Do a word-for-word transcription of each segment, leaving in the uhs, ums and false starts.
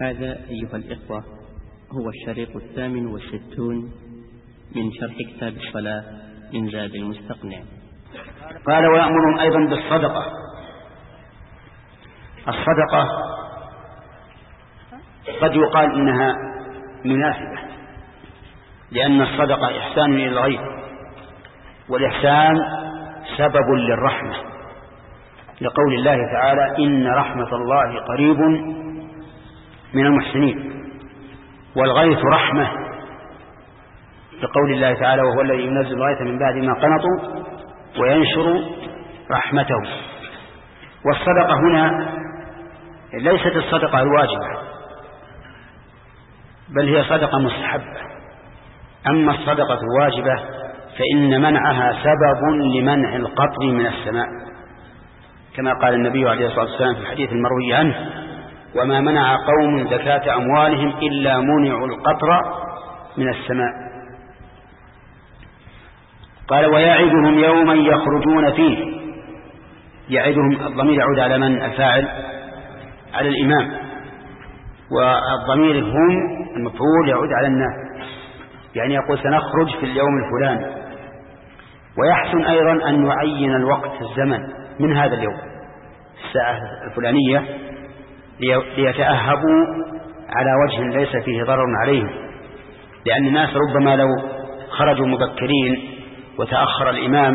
هذا أيها الإخوة هو الشريط الثامن والستون من شرح كتاب الصلاة من زاد المستقنع. قال ويأمرهم أيضا بالصدقة. الصدقة قد يقال إنها مناسبة، لأن الصدقة إحسان إلى الغير، والإحسان سبب للرحمة، لقول الله تعالى إن رحمة الله قريب من المحسنين، والغيث رحمة، لقول الله تعالى وهو الذي ينزل الغيث من بعد ما قنطوا وينشر رحمته. والصدقة هنا ليست الصدقة الواجبة، بل هي صدقة مستحبة. أما الصدقة الواجبة فإن منعها سبب لمنع القطر من السماء، كما قال النبي عليه الصلاة والسلام في الحديث المروي عنه: وما منع قوم زكاة أموالهم إلا منعوا القطر من السماء. قال ويعدهم يوما يخرجون فيه. يعدهم الضمير يعود على من؟ الفاعل على الإمام، والضمير هم المفعول يعود على الناس، يعني يقول سنخرج في اليوم الفلاني. ويحسن أيضا أن يعين الوقت الزمن من هذا اليوم الساعة الفلانية، ليتأهبوا على وجه ليس فيه ضرر عليهم، لأن الناس ربما لو خرجوا مبكرين وتأخر الإمام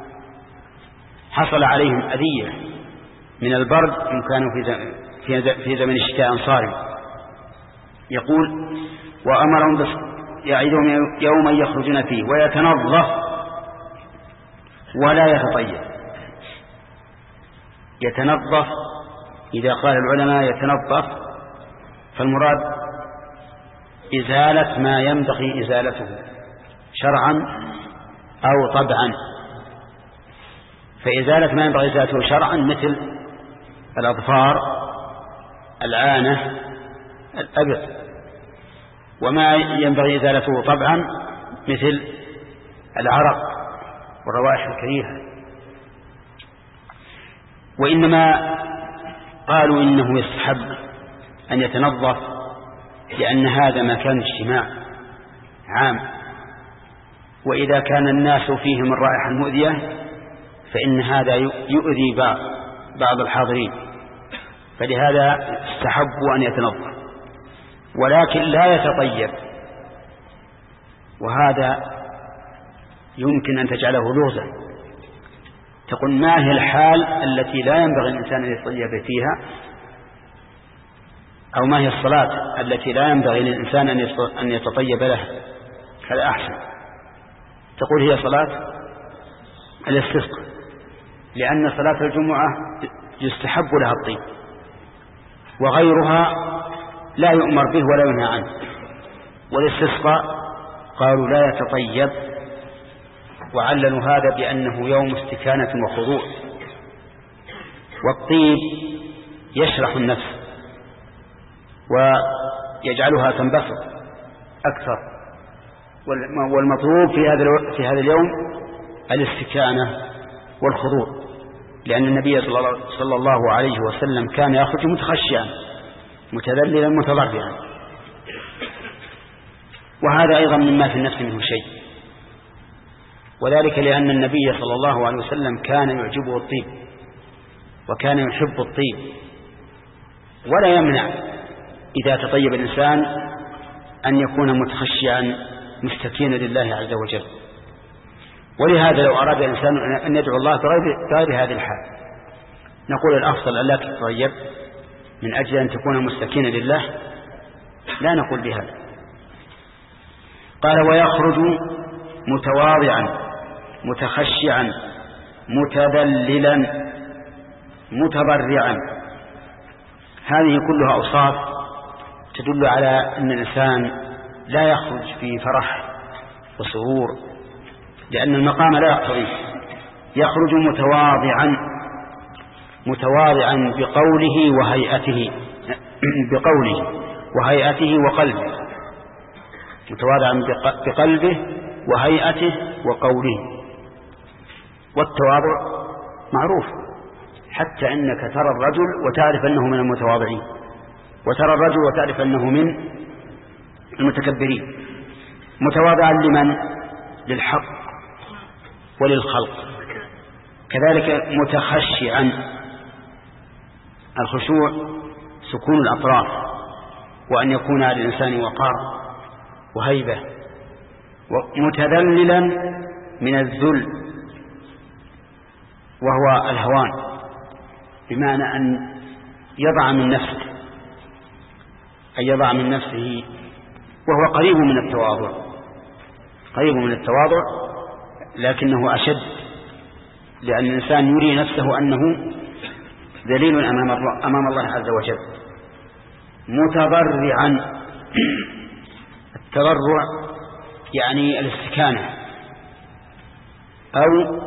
حصل عليهم أذية من البرد إن كانوا في زمن الشتاء صارم. يقول وأمرهم بس يعيدهم يوما يخرجون فيه ويتنظف ولا يتطيب. يتنظف إذا قال العلماء يتنظف فالمراد إزالة ما ينبغي إزالته شرعا أو طبعا. فإزالة ما ينبغي إزالته شرعا مثل الأظفار، العانة، الأبط، وما ينبغي إزالته طبعا مثل العرق والروائح الكريهة. وإنما قالوا إنه يستحب أن يتنظف لأن هذا مكان اجتماع عام، وإذا كان الناس فيهم الرائحة المؤذية فإن هذا يؤذي بعض الحاضرين، فلهذا استحبوا أن يتنظف، ولكن لا يتطيب. وهذا يمكن أن تجعله لغزا، تقول ما هي الحال التي لا ينبغي الإنسان أن يتطيب فيها، أو ما هي الصلاة التي لا ينبغي للإنسان أن يتطيب لها؟ هذا أحسن. تقول هي صلاة الاستسقاء، لأن صلاة الجمعة يستحب لها الطيب، وغيرها لا يؤمر به ولا ينهى عنه. والاستسقاء قالوا لا يتطيب، وعللوا هذا بأنه يوم استكانة وخضوع، والطيب يشرح النفس ويجعلها تنبسط أكثر، والمطلوب في هذا في هذا اليوم الاستكانة والخضوع، لأن النبي صلى الله عليه وسلم كان يخرج متخشعا متذللا متضرعا، وهذا أيضا مما في النفس منه شيء، وذلك لأن النبي صلى الله عليه وسلم كان يعجبه الطيب وكان يحب الطيب، ولا يمنع إذا تطيب الإنسان أن يكون متخشعا مستكينا لله عز وجل. ولهذا لو أراد الإنسان أن يدعو الله بغير هذه الحال نقول الأفضل ألا تتطيب من أجل أن تكون مستكينا لله، لا نقول بهذا. قال ويخرج متواضعا متخشعا متذللا متضرعا. هذه كلها أوصاف تدل على أن الإنسان لا يخرج في فرح وسرور، لأن المقام لا يقتضي. يخرج متواضعا متواضعا بقوله وهيئته بقوله وهيئته وقلبه، متواضعا بقلبه وهيئته وقوله. والتواضع معروف، حتى إنك ترى الرجل وتعرف أنه من المتواضعين، وترى الرجل وتعرف أنه من المتكبرين. متواضعا لمن؟ للحق وللخلق. كذلك متخشعا، الخشوع سكون الأطراف، وأن يكون على الإنسان وقار وهيبة. متذللا من الذل وهو الهوان، بمعنى أن يضع من نفسه، أن يضع من نفسه، وهو قريب من التواضع، قريب من التواضع لكنه أشد، لأن الإنسان يري نفسه أنه ذليل أمام الله عز وجل. متضرعا، التضرع يعني الاستكانة أو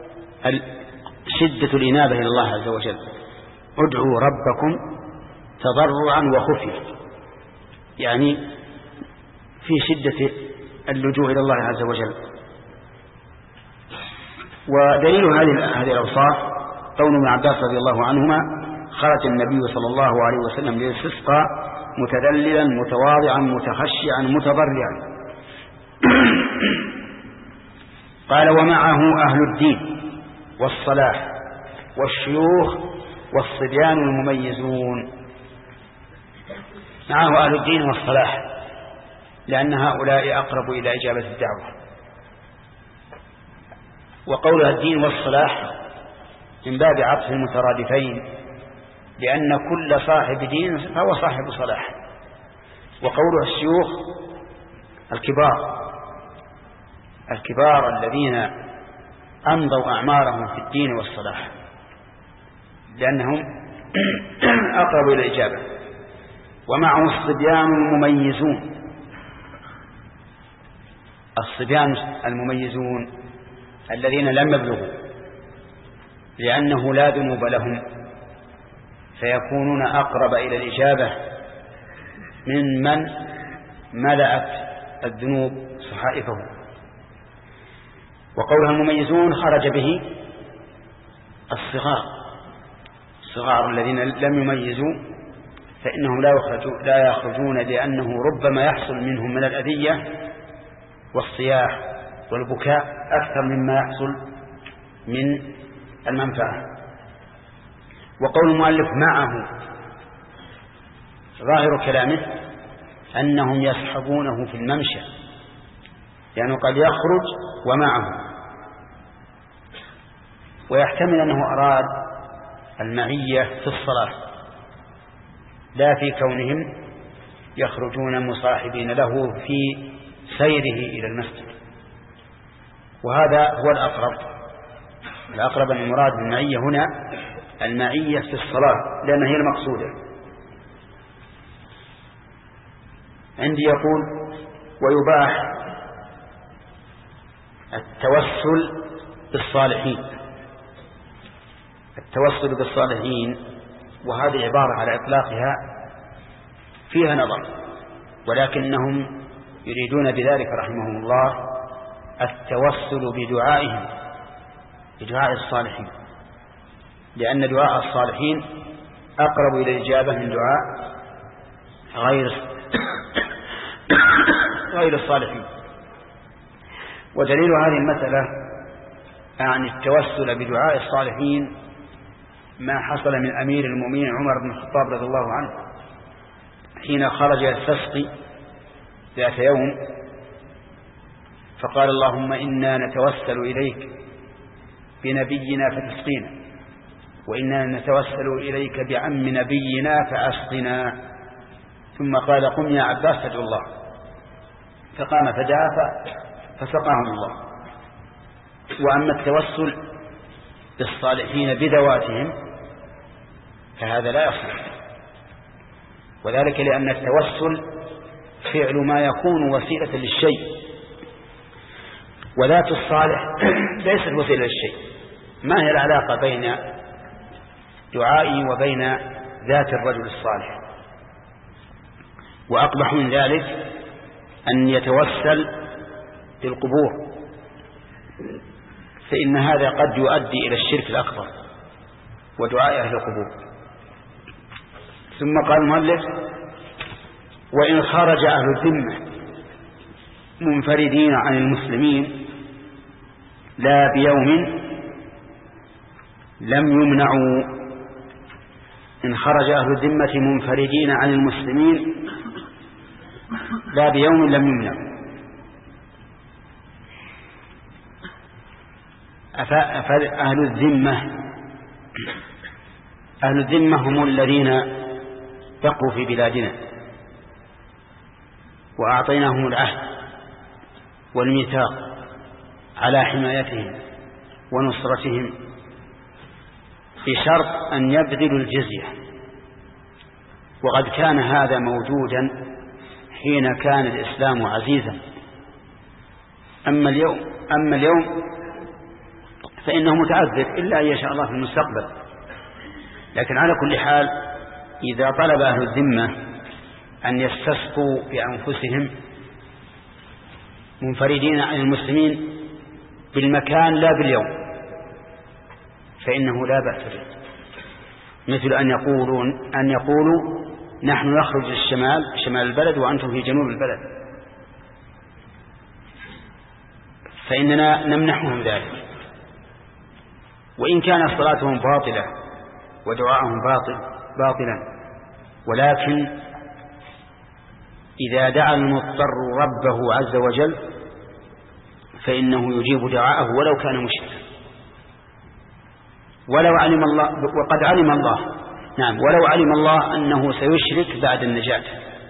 شدة الإنابة إلى الله عز وجل. ادعوا ربكم تضرعا وخفية، يعني في شدة اللجوء إلى الله عز وجل. ودليل هذه هذه الأوصاف قول ابن عباس رضي الله عنهما: خرج النبي صلى الله عليه وسلم للاستسقاء متذللا متواضعا متخشعا متضرعا. قال: ومعه أهل الدين والصلاح والشيوخ والصبيان المميزون. معه أهل الدين والصلاح، لأن هؤلاء أقرب إلى إجابة الدعوة. وقولها الدين والصلاح من باب عطف المترادفين، لأن كل صاحب دين فهو صاحب صلاح. وقولها الشيوخ الكبار، الكبار الذين أمضوا أعمارهم في الدين والصلاح، لأنهم أقرب إلى الإجابة. ومعه الصبيان المميزون، الصبيان المميزون الذين لم يبلغوا، لأنه لا ذنوب لهم، فيكونون أقرب إلى الإجابة من من ملأت الذنوب صحائفه. وقولها المميزون خرج به الصغار، الصغار الذين لم يميزوا فإنهم لا يخرجون, لا يخرجون لأنه ربما يحصل منهم من الأذية والصياح والبكاء أكثر مما يحصل من المنفعة. وقول المؤلف معه، ظاهر كلامه أنهم يصحبونه في الممشى، يعني قد يخرج ومعه، ويحتمل أنه أراد المعية في الصلاة لا في كونهم يخرجون مصاحبين له في سيره إلى المسجد. وهذا هو الأقرب، الأقرب أن المراد بالمعية هنا المعية في الصلاة، لأنها هي المقصودة. عندي يقول: ويباح التوسل بالصالحين. التوسل بالصالحين، وهذه عبارة على إطلاقها فيها نظر، ولكنهم يريدون بذلك رحمهم الله التوسل بدعائهم، بدعاء الصالحين، لأن دعاء الصالحين أقرب إلى الإجابة من دعاء غير غير الصالحين. ودليل هذه المسألة عن التوسل بدعاء الصالحين ما حصل من أمير المؤمنين عمر بن الخطاب رضي الله عنه حين خرج يستسقي ذات يوم، فقال: اللهم إنا نتوسل إليك بنبينا فتسقينا، وإنا نتوسل إليك بعم نبينا فأسقنا. ثم قال: قم يا عباس فادعو الله. فقام فدعا فسقاهم الله. وأما التوسل بالصالحين بذواتهم فهذا لا يصلح، وذلك لأن التوسل فعل ما يكون وسيلة للشيء، وذات الصالح ليست وسيلة للشيء. ما هي العلاقة بين دعائي وبين ذات الرجل الصالح؟ وأقبح من ذلك أن يتوسل بالقبور، فإن هذا قد يؤدي إلى الشرك الأكبر ودعاء أهل القبور. ثم قال المؤلف: وإن خرج أهل الذمة منفردين عن المسلمين لا بيوم لم يمنعوا. إن خرج أهل الذمة منفردين عن المسلمين لا بيوم لم يمنعوا. أهل الذمة أهل الذمة هم الذين بقوا في بلادنا وأعطيناهم العهد والميثاق على حمايتهم ونصرتهم بشرط أن يبذلوا الجزية، وقد كان هذا موجودا حين كان الإسلام عزيزا. أما اليوم أما اليوم فإنه متعذر إلا أن يشاء الله في المستقبل. لكن على كل حال إذا طلب أهل الذمة أن يستسقوا بأنفسهم منفردين عن المسلمين بالمكان لا باليوم فإنه لا بأس به، مثل أن يقولوا أن يقولوا نحن نخرج للشمال شمال البلد وأنتم في جنوب البلد، فإننا نمنحهم ذلك، وإن كان صلاتهم باطلة ودعاءهم باطل باطلا، ولكن إذا دعا المضطر ربه عز وجل فإنه يجيب دعاءه ولو كان مشركا، ولو علم الله وقد علم الله نعم ولو علم الله أنه سيشرك بعد النجاة،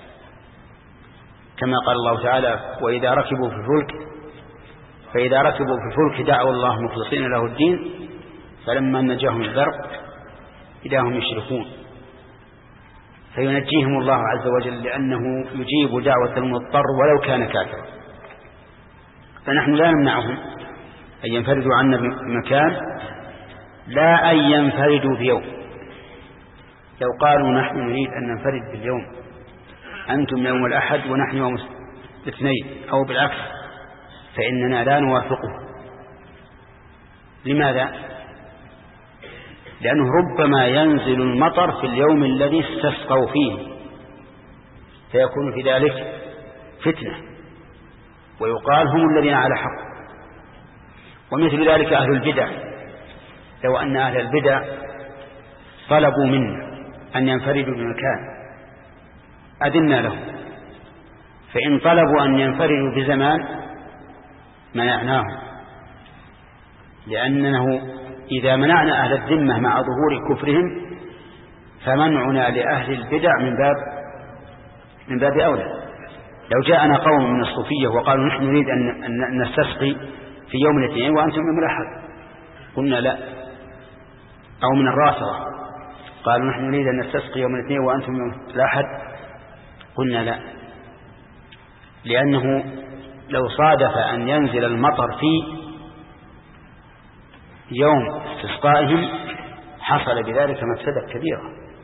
كما قال الله تعالى وإذا ركبوا في الفلك فإذا ركبوا في الفلك دعوا الله مخلصين له الدين فلما نجاهم البر إذا هم يشركون، فينجيهم الله عز وجل لأنه يجيب دعوة المضطر ولو كان كافرا. فنحن لا نمنعهم أن ينفردوا عنا بمكان، لا أن ينفردوا في يوم. لو قالوا نحن نريد أن ننفرد باليوم، أنتم يوم الأحد ونحن يوم الاثنين أو بالعكس، فإننا لا نوافقه. لماذا؟ لأنه ربما ينزل المطر في اليوم الذي استسقوا فيه فيكون في ذلك فتنة ويقال هم الذين على حق. ومثل ذلك أهل البدع، لو أن أهل البدع طلبوا منا أن ينفردوا بمكان أذنا لهم، فإن طلبوا أن ينفردوا بزمان منعناهم، لأنه إذا منعنا أهل الذمة مع ظهور كفرهم فمنعنا لأهل البدع من باب من باب أولى. لو جاءنا قوم من الصوفية وقالوا نحن نريد أن نستسقي في يوم الاثنين وأنتم يوم الأحد، قلنا لا. أو من الرافضة قالوا نحن نريد أن نستسقي يوم الاثنين وأنتم يوم الأحد، قلنا لا، لأنه لو صادف أن ينزل المطر في يوم استسقائهم حصل بذلك مفسدة كبيرة.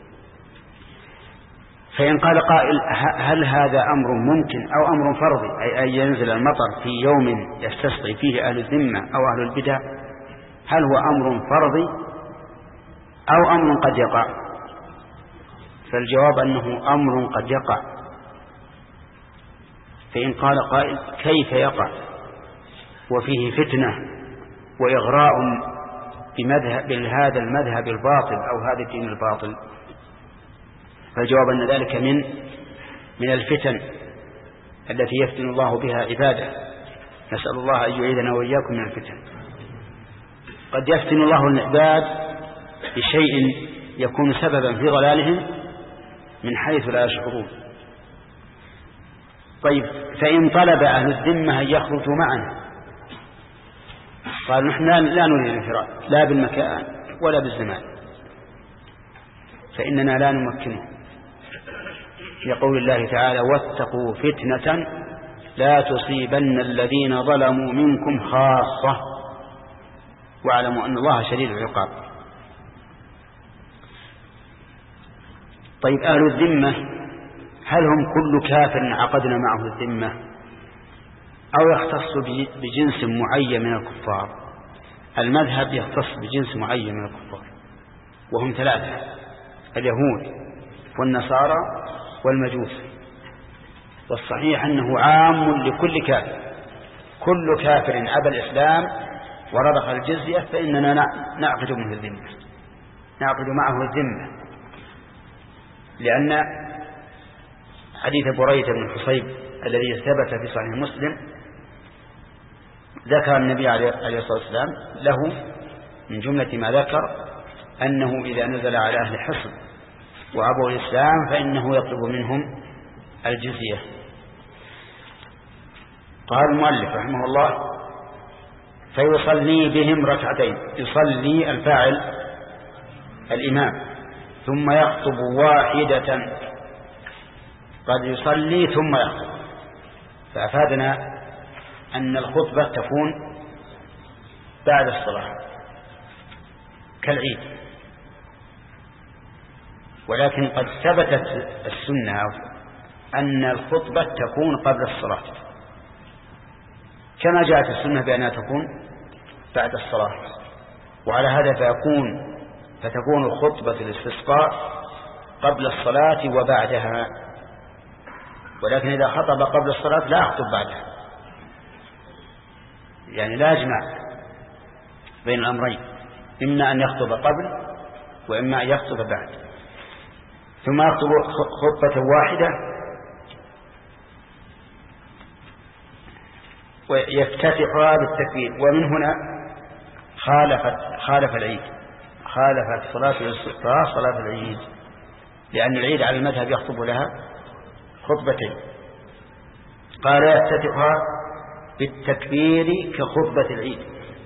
فإن قال قائل هل هذا أمر ممكن أو أمر فرضي، أي أن ينزل المطر في يوم يستسقي فيه أهل الذمة أو أهل البدع، هل هو أمر فرضي أو أمر قد يقع؟ فالجواب أنه أمر قد يقع. فإن قال قائل كيف يقع وفيه فتنة وإغراء بمذهب بهذا المذهب الباطل أو هذا الدين الباطل؟ فالجواب أن ذلك من من الفتن التي يفتن الله بها عباده. نسأل الله أن يعيذنا وإياكم من الفتن. قد يفتن الله العباد بشيء يكون سببا في ضلالهم من حيث لا يشعرون. طيب، فإن طلب أهل الذمة أن يخرجوا معنا قالوا نحن لا نريد الانفراد لا بالمكان ولا بالزمان، فإننا لا نمكنه، يقول الله تعالى واتقوا فتنة لا تصيبن الذين ظلموا منكم خاصة واعلموا أن الله شديد العقاب. طيب، أهل الذمة هل هم كل كافر عقدنا معه الذمة أو يختص بجنس معين من الكفار؟ المذهب يختص بجنس معين من الكفار وهم ثلاثة: اليهود والنصارى والمجوس. والصحيح أنه عام لكل كافر، كل كافر أبى الإسلام ورضخ الجزية فإننا نعقد منه الذمة، نعقد معه الذمة، لأن حديث بريدة بن الحصيب الذي ثبت في صحيح مسلم ذكر النبي عليه الصلاة والسلام له من جملة ما ذكر أنه إذا نزل على أهل حصن وأبوا الإسلام فإنه يطلب منهم الجزية. قال المؤلف رحمه الله: فيصلي بهم ركعتين. يصلي الفاعل الإمام، ثم يخطب واحدة. قد يصلي ثم يخطب، فأفادنا أن الخطبة تكون بعد الصلاة كالعيد، ولكن قد ثبتت السنة أن الخطبة تكون قبل الصلاة، كما جاءت السنة بأنها تكون بعد الصلاة. وعلى هذا فيكون فتكون خطبة الاستسقاء قبل الصلاة وبعدها، ولكن إذا خطب قبل الصلاة لا يخطب بعدها، يعني لا يجمع بين الأمرين، إما أن يخطب قبل وإما أن يخطب بعد. ثم يخطب خطبة واحدة ويفتتحها بالتكبير. ومن هنا خالفت خالف العيد، خالفت صلاة الاستسقاء صلاة العيد، لأن العيد على المذهب يخطب لها خطبتين. قال يفتتحها بالتكبير كخطبة العيد.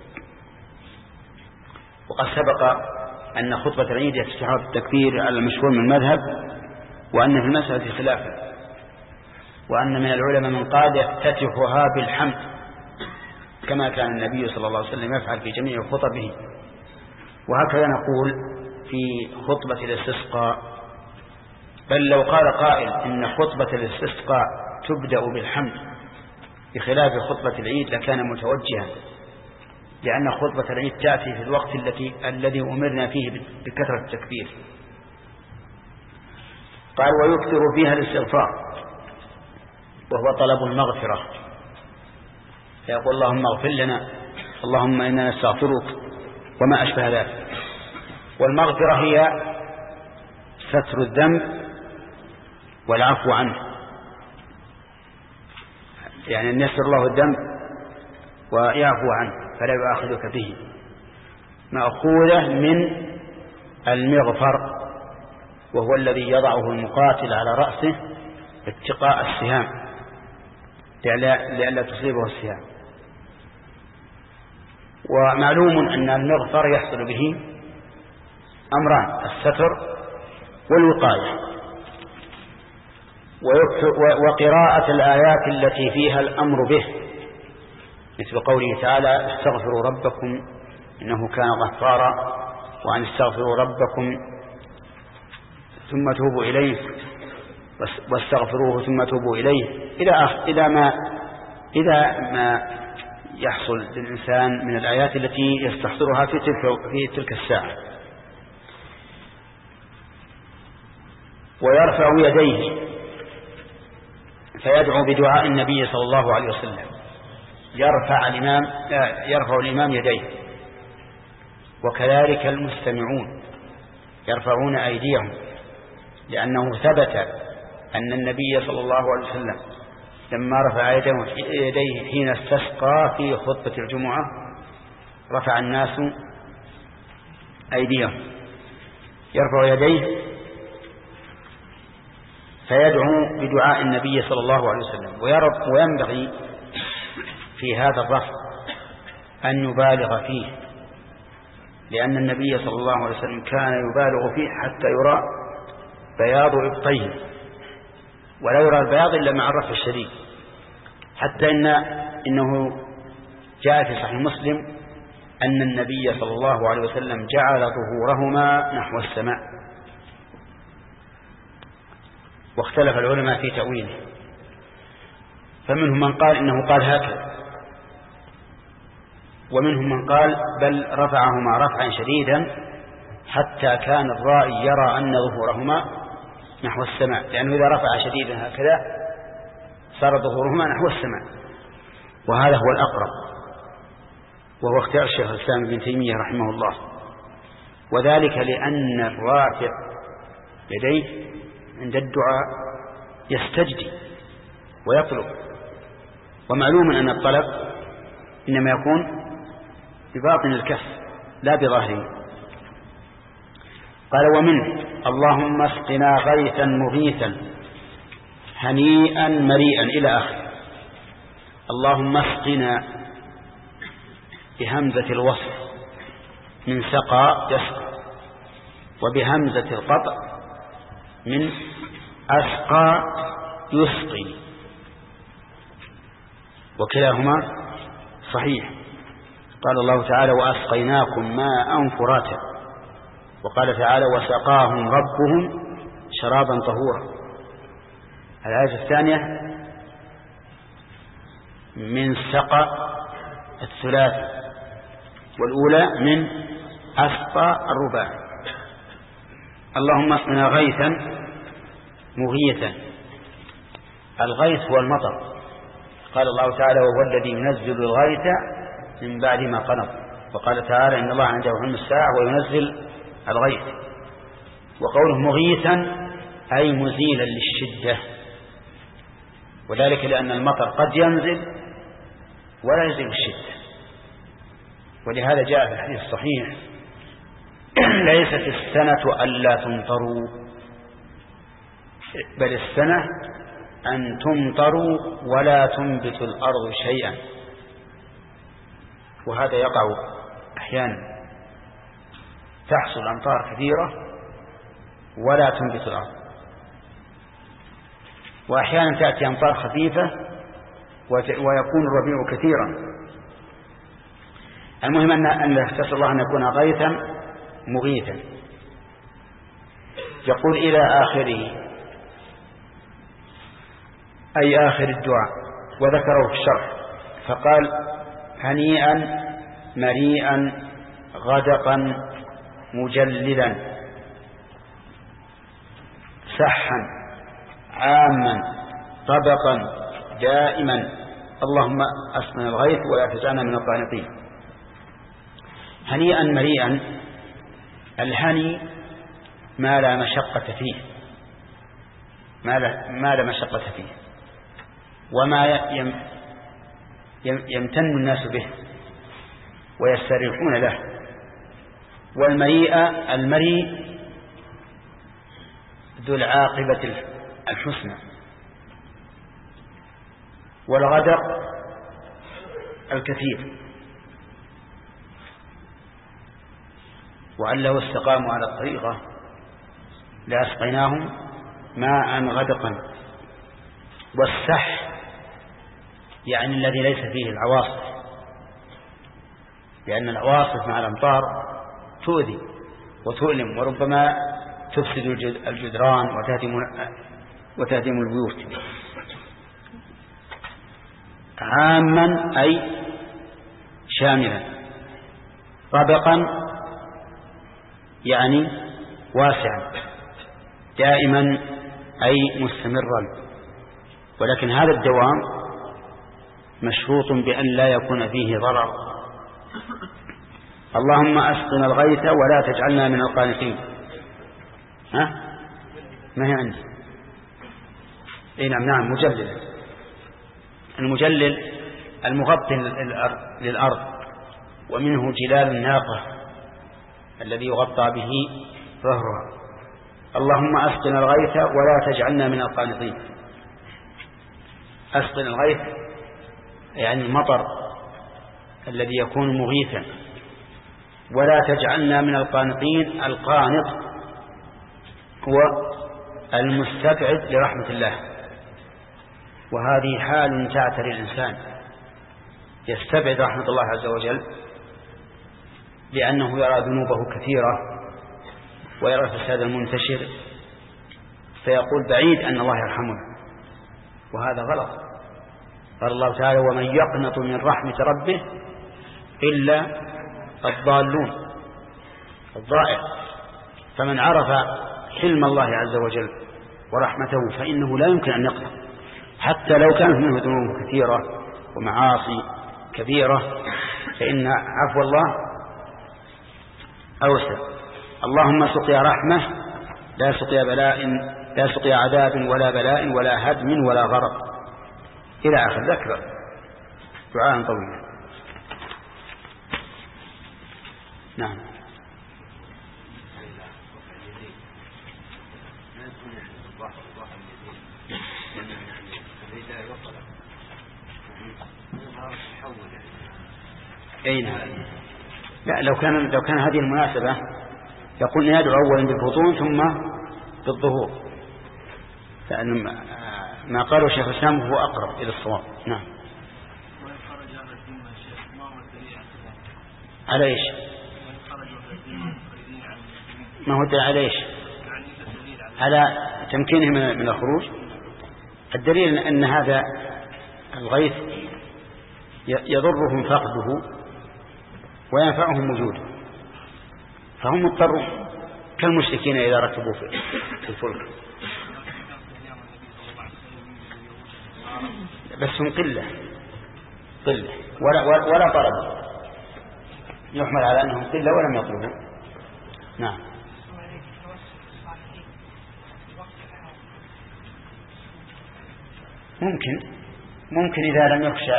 وقد سبق أن خطبة العيد يفتتحها بالتكبير على المشهور من المذهب، وأن في المسألة خلافا، وأن من العلماء من قال يفتتحها بالحمد كما كان النبي صلى الله عليه وسلم يفعل في جميع خطبه. وهكذا نقول في خطبة الاستسقاء. بل لو قال قائل إن خطبة الاستسقاء تبدأ بالحمد بخلاف خطبة العيد لكان متوجها، لأن خطبة العيد تأتي في الوقت التي الذي أمرنا فيه بكثرة التكبير. قال ويكثر فيها الاستغفار، وهو طلب المغفرة، فيقول اللهم اغفر لنا، اللهم إنا نستغفرك، وما أشبه ذلك. والمغفرة هي ستر الذنب والعفو عنه، يعني أن يستر الله الذنب ويعفو عنه فلا يؤاخذك به، مأخوذة من المغفر، وهو الذي يضعه المقاتل على رأسه اتقاء السهام لئلا تصيبه السهام. ومعلوم أن المغفر يحصل به أمران: الستر والوقاية، وقراءة الآيات التي فيها الأمر به، مثل قوله تعالى استغفروا ربكم إنه كان غفارا، وأن استغفروا ربكم ثم توبوا إليه واستغفروه ثم توبوا إليه إلى آخر إذا ما إذا ما يحصل للإنسان من الآيات التي يستحضرها في تلك في تلك الساعة. ويرفع يديه فيدعو بدعاء النبي صلى الله عليه وسلم. يرفع الإمام يرفع الإمام يديه، وكذلك المستمعون يرفعون أيديهم، لأنه ثبت أن النبي صلى الله عليه وسلم لما رفع يديه حين استسقى في خطبة الجمعة رفع الناس أيديهم. يرفع يديه فيدعو بدعاء النبي صلى الله عليه وسلم. وينبغي في هذا الرفع أن يبالغ فيه، لأن النبي صلى الله عليه وسلم كان يبالغ فيه حتى يرى بياض إبطيه، ولا يرى البياض إلا مع الرفع الشديد، حتى إن إنه جاء في صحيح مسلم أن النبي صلى الله عليه وسلم جعل ظهورهما نحو السماء. واختلف العلماء في تأويله، فمنهم من قال إنه قال هكذا، ومنهم من قال بل رفعهما رفعا شديدا حتى كان الرائي يرى أن ظهورهما نحو السماء، لأنه إذا رفع شديدا هكذا صار ظهورهما نحو السماء، وهذا هو الأقرب، وهو اختيار الشيخ الإسلام ابن تيمية رحمه الله. وذلك لأن الرافع يديه عند الدعاء يستجدي ويطلب، ومعلوم أن الطلب إنما يكون بباطن الكف لا بظاهره. قال ومنه اللهم اسقنا غيثا مغيثا هنيئا مريئا إلى آخر. اللهم اسقنا بهمزة الوصف من سقى يسقى، وبهمزة القطع من أسقى يسقي، وكلاهما صحيح. قال الله تعالى وأسقيناكم ماء فراتا، وقال تعالى وسقاهم ربهم شرابا طهورا. الآية الثانية من سقى الثلاث، والأولى من أسقى الرباع. اللهم اسقنا غيثا مغيثا. الغيث هو المطر، قال الله تعالى وهو الذي ينزل الغيث من بعد ما قنط، وقال تعالى إن الله عنده علم الساعة وينزل الغيث. وقوله مغيثا أي مزيلا للشدة، وذلك لأن المطر قد ينزل ولا يزيل الشدة. ولهذا جاء في الحديث الصحيح ليست السنة ألا تمطروا، بل السنة أن تمطروا ولا تنبت الأرض شيئا. وهذا يقع أحيانا، تحصل أمطار كثيرة ولا تنبت الأرض، وأحيانا تأتي أمطار خفيفة ويكون الربيع كثيرا. المهم أن نسأل الله أن يكون غيثا مغيثا. يقول إلى آخره أي آخر الدعاء، وذكره في الشرح فقال هنيئا مريئا غدقا مجللا سحا عاما طبقا دائما. اللهم أسقنا الغيث ولا تجعلنا من القانطين. هنيئا مريئا، الهني ما لا مشقة فيه، ما لا, ما لا مشقة فيه، وما يمتن الناس به ويستريحون له. والمريء المريء ذو العاقبة الحسنى. والغدق الكثير. وأن لو استقاموا على الطريقة لأسقيناهم ماء غدقا. والسح يعني الذي ليس فيه العواصف، لأن العواصف مع الأمطار تؤذي وتؤلم، وربما تفسد الجدران وتهدم وتهدم البيوت. عاما أي شاملا. طبقا يعني واسعا. دائما أي مستمرا. ولكن هذا الدوام مشروط بأن لا يكون فيه ضرر. اللهم أسقنا الغيث ولا تجعلنا من القانطين. ها ما هي عندي؟ اي نعم نعم مجلل. المجلل المغطي للأرض، ومنه جلال الناقة الذي يغطى به ظهرها. اللهم أسقنا الغيث ولا تجعلنا من القانطين. أسقنا الغيث يعني المطر الذي يكون مغيثا، ولا تجعلنا من القانطين. القانط هو المستبعد لرحمة الله، وهذه حال تعتري الإنسان، يستبعد رحمة الله عز وجل لأنه يرى ذنوبه كثيرة ويرى الفساد المنتشر، فيقول بعيد أن الله يرحمنا، وهذا غلط. قال الله تعالى ومن يقنط من رحمة ربه إلا الضالون الضائع. فمن عرف حلم الله عز وجل ورحمته فإنه لا يمكن أن يقنط، حتى لو كانت منه ذنوب كثيرة ومعاصي كبيرة فإن عفو الله أوسع. اللهم سقيا رحمة لا سقيا بلاء، لا سقيا عذاب ولا بلاء ولا هدم ولا غرق إلى آخر. ذكر دعاء طويلا. نعم. أين لا لو كان لو كان هذه المناسبة يقول يدعو أولا بالبطون ثم بالظهور، لأن ما قاله شيخ الإسلام هو أقرب إلى الصواب. نعم. على إيش؟ ما هو الدليل على إيش؟ على تمكينه من الخروج. الدليل أن هذا الغيث يضرهم فقده وينفعهم وجوده، فهم مضطرون كالمشركين إذا ركبوا في الفلك، بس هم قلة قلة ولا, ولا طلبوا، يحمل على أنهم قلة ولم يطلبوا. نعم. ممكن ممكن إذا لم يخشى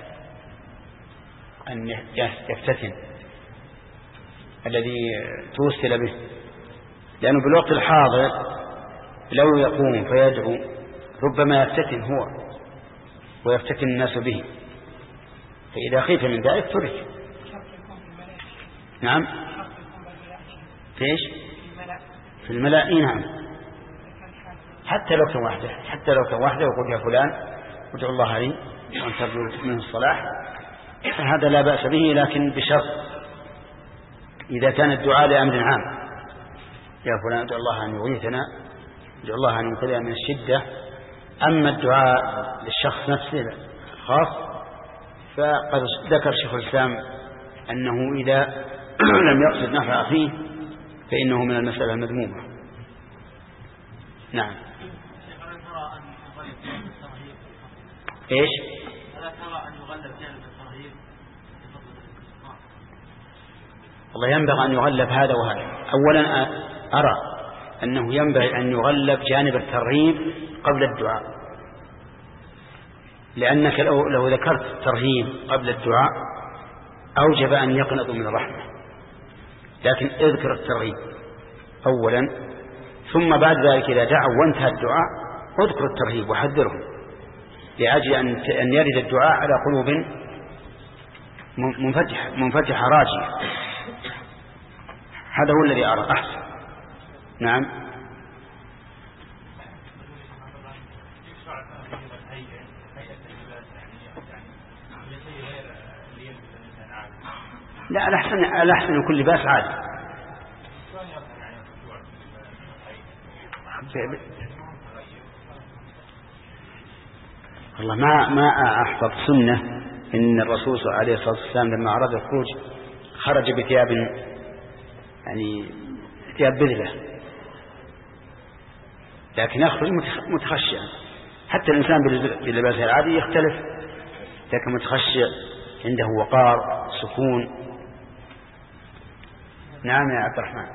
أن يفتتن الذي توسل به، لأنه بالوقت الحاضر لو يقوم فيدعو ربما يفتتن هو ويفتتن الناس به، فإذا خيف من ذلك ترك. نعم. فيش في الملأ. نعم. حتى لو كان وحده حتى لو كان وحده وقل يا فلان ادعو الله لي وأن ترجو منه الصلاح، فهذا لا بأس به، لكن بشرط إذا كان الدعاء لأمر عام، يا فلان ادعو الله أن يغيثنا، ادعو الله أن ينقذنا من الشدة. أما الدعاء للشخص نفسه خاص فقد ذكر شيخ الإسلام أنه إذا لم يقصد نفع أخيه فإنه من المسألة المذمومة. نعم. إيش؟ ألا ترى أن يغلب جانب الترهيب؟ والله ينبغي أن يغلب هذا وهذا. أولا أرى أنه ينبغي أن يغلب جانب الترهيب قبل الدعاء، لأنك لو, لو ذكرت الترهيب قبل الدعاء أوجب أن يقنطوا من الرحمة، لكن اذكر الترهيب أولا ثم بعد ذلك إذا دعوا وانتهى الدعاء اذكر الترهيب وحذرهم، لأجل أن يرد الدعاء على قلوب منفتحة منفتحة راجية. هذا هو الذي أرى أحسن. نعم. لا الأحسن الأحسن كل لباس عادي. والله ما ما أحفظ سنة إن الرسول عليه الصلاة والسلام لما أراد الخروج خرج بثياب يعني ثياب بذلة، لكن يخرج متخشعا. حتى الإنسان بلباسه العادي يختلف، لكن متخشع عنده وقار سكون. نعم يا عبد الرحمن.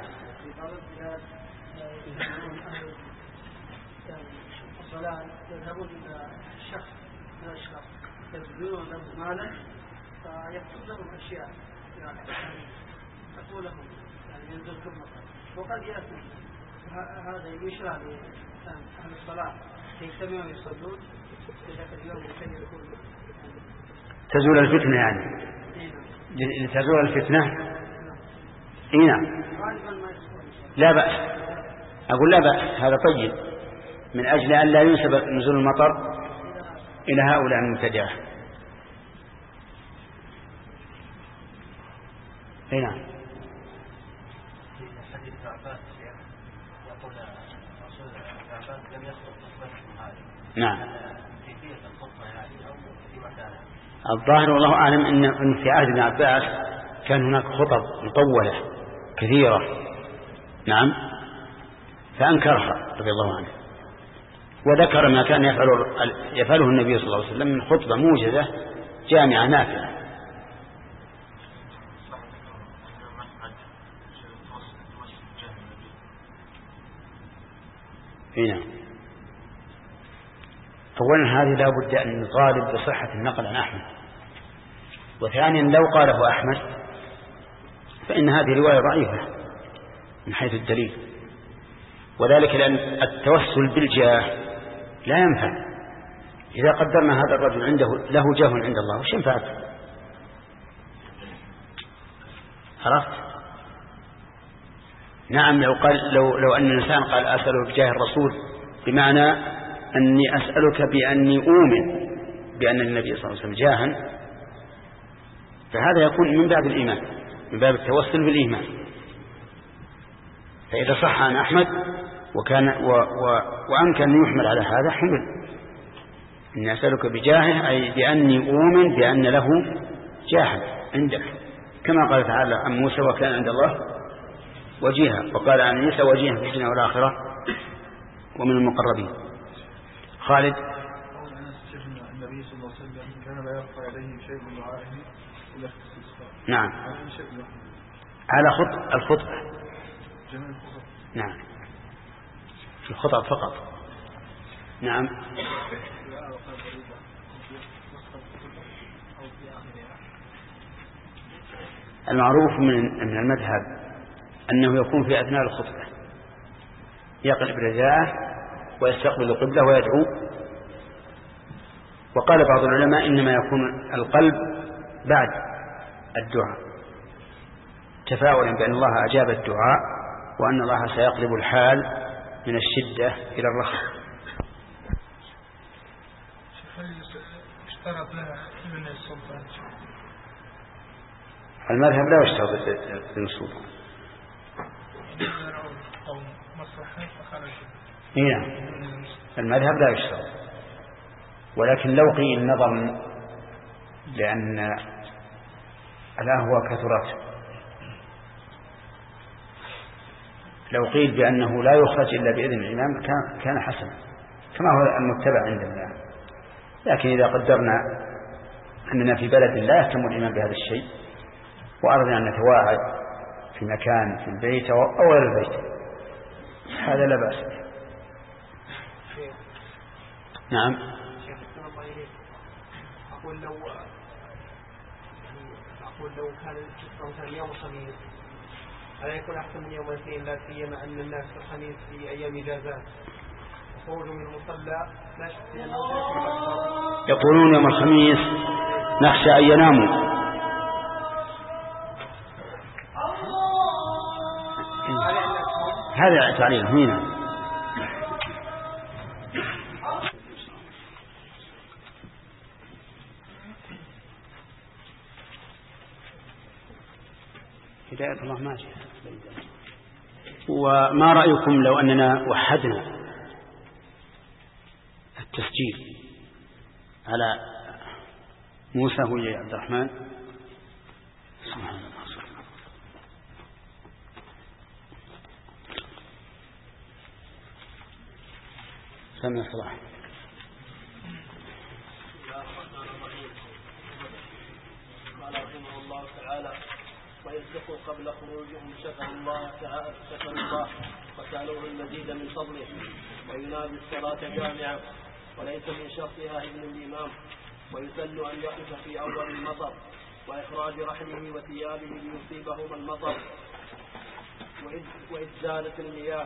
يذهبون إلى الشخص من الأشخاص يبذلون له مالا فيكتب لهم أشياء يعني تقول لهم يعني ينزلكم مطر، وقد يأتي هذا يشرع لأهل الصلاة يجتمعون يصلون في ذاك اليوم لكي يكون تزول الفتنة، يعني لتزول الفتنة. إيه نعم. لا بأس، أقول لا بأس، هذا طيب، من أجل أن لا ينسب نزول المطر إلى هؤلاء المبتدعة. هنا نعم. الظاهر والله أعلم أن في عهد ابن عباس كان هناك خطب مطولة كثيرة. نعم. فأنكرها رضي الله عنه. وذكر ما كان يفعله, يفعله النبي صلى الله عليه وسلم من خطبة موجزة جامعة نافعة. هنا أولا هذه لا بد أن نطالب بصحة النقل عن أحمد، وثانيا لو قاله أحمد فإن هذه رواية ضعيفة من حيث الدليل، وذلك لأن التوسل بالجاه لا ينفع. إذا قدرنا هذا الرجل عنده له جاه عند الله وش ينفعك؟ عرفت؟ نعم لو قال لو لو أن الإنسان قال أسأله بجاه الرسول بمعنى أني أسألك بأني أؤمن بأن النبي صلى الله عليه وسلم جاها، فهذا يكون من باب الإيمان، من باب التوسل بالإيمان. فإذا صح عن أحمد وكان و و وأمكن أن يحمل على هذا حمل، إني أسألك بجاهه أي بأني أؤمن بأن له جاها عندك، كما قال تعالى عن موسى وكان عند الله وجيها، وقال عن عيسى وجيها في الدنيا والآخرة ومن المقربين. خالد النبي صلى الله عليه وسلم كان لا يرفع إليه شيء من دعائه إلا في الاستسقاء. نعم على خط الخطبة. نعم في الخطب فقط. نعم المعروف من من المذهب أنه يكون في أثناء الخطبة يقلب رداءه ويستقبل القبلة ويدعو. وقال بعض العلماء إنما يكون القلب بعد الدعاء تفاؤلا بأن الله أجاب الدعاء وأن الله سيقلب الحال من الشدة إلى الرخاء. اشترط لها من السلطان المذهب لا يشترط من السلطان. نعم المذهب لا يشترط، ولكن لو قيل نظرا لأن الأهوى كثرت، لو قيل بأنه لا يخرج إلا بإذن الإمام كان كان حسنا كما هو المتبع عند الناس. لكن إذا قدرنا أننا في بلد لا يهتم الإمام بهذا الشيء وأردنا أن نتواعد في مكان في البيت أو غير البيت هذا لا بأس به. نعم أقول لو أقول لو كان كان يوم الخميس ألا يكون أحسن من يوم الاثنين، لا سيما أن الناس في الخميس في أيام إجازات وخروج من المصلى لا شك أنه يقولون يوم الخميس نخشى أن يناموا. هذا تعليل هنا. هداية الله ماشي. وما رأيكم لو أننا وحدنا التسجيل على موسى هو يا عبد الرحمن؟ سبحان الله. سمع صلاح. قال رحمه الله تعالى: ويصدقوا قبل خروجهم شكر الله تعالى شكر الله وسألوه المزيد من فضله، وينادي الصلاة جامعة وليس من شرطها ابن الإمام، ويسن أن يقف في أول المطر وإخراج رحمه وثيابه ليصيبهما المطر وإذ, وإذ زالت المياه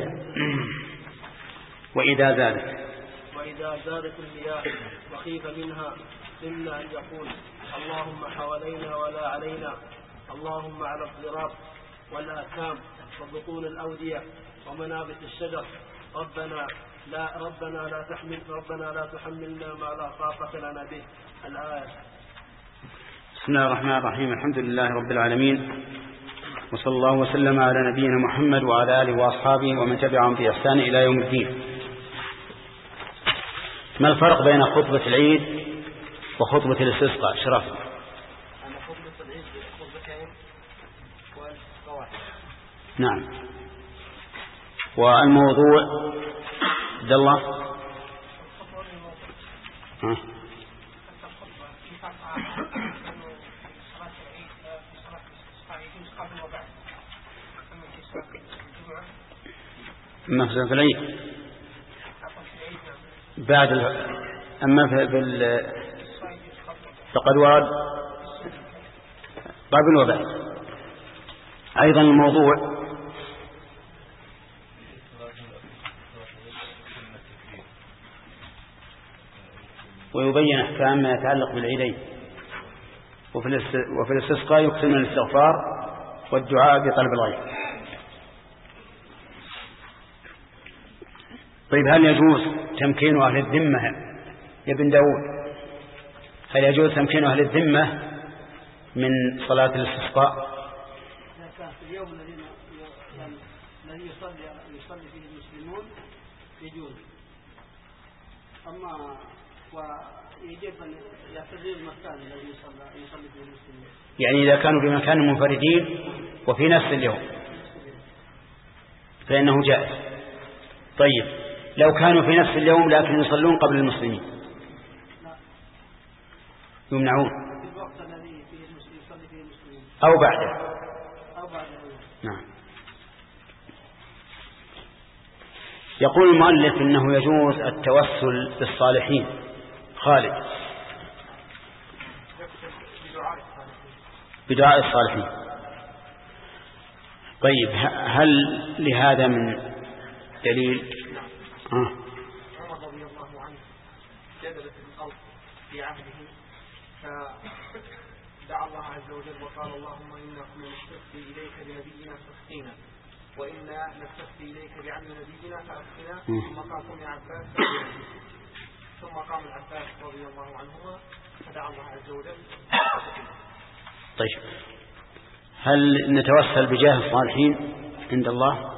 وإذا زالت وإذا زالت المياه وخيف منها إما أن يقول: اللهم حوالينا ولا علينا، اللهم على الضراب والآثام وبطون الأودية ومنابت الشجر، ربنا لا ربنا لا تحمل ربنا لا تحملنا ما لا طاقة لنا به. الآية. بسم الله الرحمن الرحيم. الحمد لله رب العالمين، وصلى الله وسلم على نبينا محمد وعلى آله وأصحابه ومن تبعهم بإحسان إلى يوم الدين. ما الفرق بين خطبة العيد وخطبة الاستسقاء؟ شرف. أنا خطبة العيد خطبتين والاستسقاء واحد. نعم. والموضوع عبد الله ها. أما في صلاة العيد بعد ال... أما في ال... فقد ورد قبل وبعد. أيضا الموضوع ويبين أحكام ما يتعلق بالعيدين. وفي الاستسقاء يكثر من الاستغفار والدعاء بطلب الغيث. طيب هل يجوز تمكين أهل الذمة يا ابن داود هل يجوز تمكين أهل الذمة من صلاة الاستسقاء؟ إذا كان في اليوم الذي الذي يصلي يصلي فيه المسلمون يجوز. أما ويجب أن يعتزل المكان الذي يصلي يصلي فيه المسلمون. يعني إذا كانوا بمكان منفردين وفي نفس اليوم فإنه جائز. طيب لو كانوا في نفس اليوم لكن يصلون قبل المسلمين يمنعون أو بعده نعم. يقول المؤلف إنه يجوز التوسل بالصالحين. خالد بدعاء الصالحين. طيب هل لهذا من دليل؟ عمر رضي الله عنه جدل في الأرض في عهده فدعا الله عز وجل وقال اللهم إنا كنا نستفتي إليك بنبينا فاسقنا وإنا نستفتي إليك بعم نبينا فأسقنا. ثم قام ابن عباس ثم قام العباس رضي الله عنهما فدعا الله عز وجل. طيب هل نتوسل بجاه الصالحين عند الله؟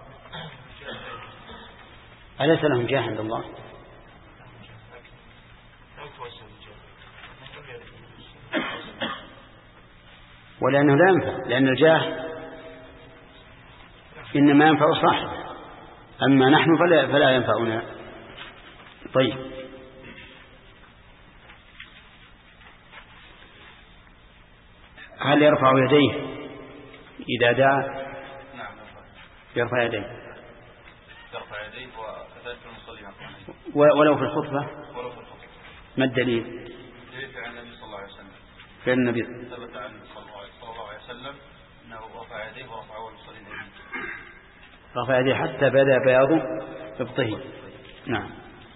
أليس لهم جاه عند الله؟ ولأنه لا ينفع، لأن الجاه إنما ينفع صاحبه، أما نحن فلا, فلا ينفعنا. طيب هل يرفع يديه إذا دعا؟ نعم يرفع يديه يرفع يديه وكذلك المصلي ولو في الخطبة. ولو في الخطبة. ما الدليل؟ دليل عن النبي صلى الله عليه وسلم. في النبي ثبت عن صلى الله عليه وسلم أنه رفع يديه ورفع والمصلي يديه. رفع يديه حتى بدا بياض ابطه. نعم.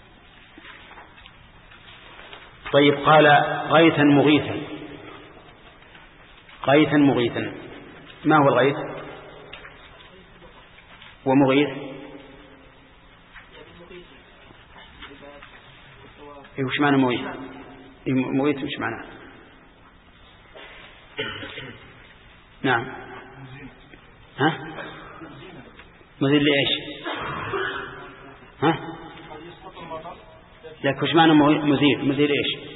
طيب قال غيثا مغيثا. غيثا مغيثا ما هو الغيث ومغيث؟ إيه وش معنى مغيث؟ إيه مغيث وش معنى؟ نعم. ها مزيل لإيش؟ ها لك وش معنى مزيل؟ مزيل إيش؟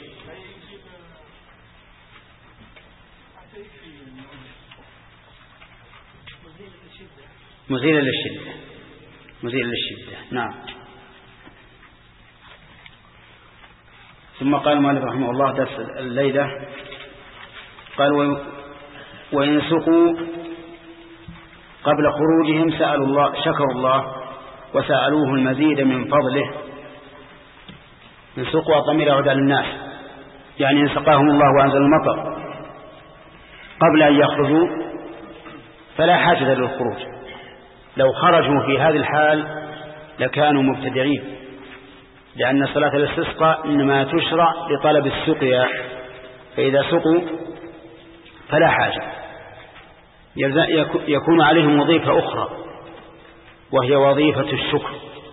مزيل للشدة. مزيل للشدة. نعم. ثم قال المؤلف رحمه الله درس الليلة قال وإن سقوا قبل خروجهم سألوا الله شكروا الله وسألوه المزيد من فضله. إن سقوا ضمير يعود على الناس، يعني إن سقاهم الله وأنزل المطر قبل أن يخرجوا فلا حاجة للخروج. لو خرجوا في هذه الحال لكانوا مبتدعين، لأن صلاة الاستسقاء إنما تشرع لطلب السقيا، فإذا سقوا فلا حاجة. يكون عليهم وظيفة أخرى وهي وظيفة الشكر،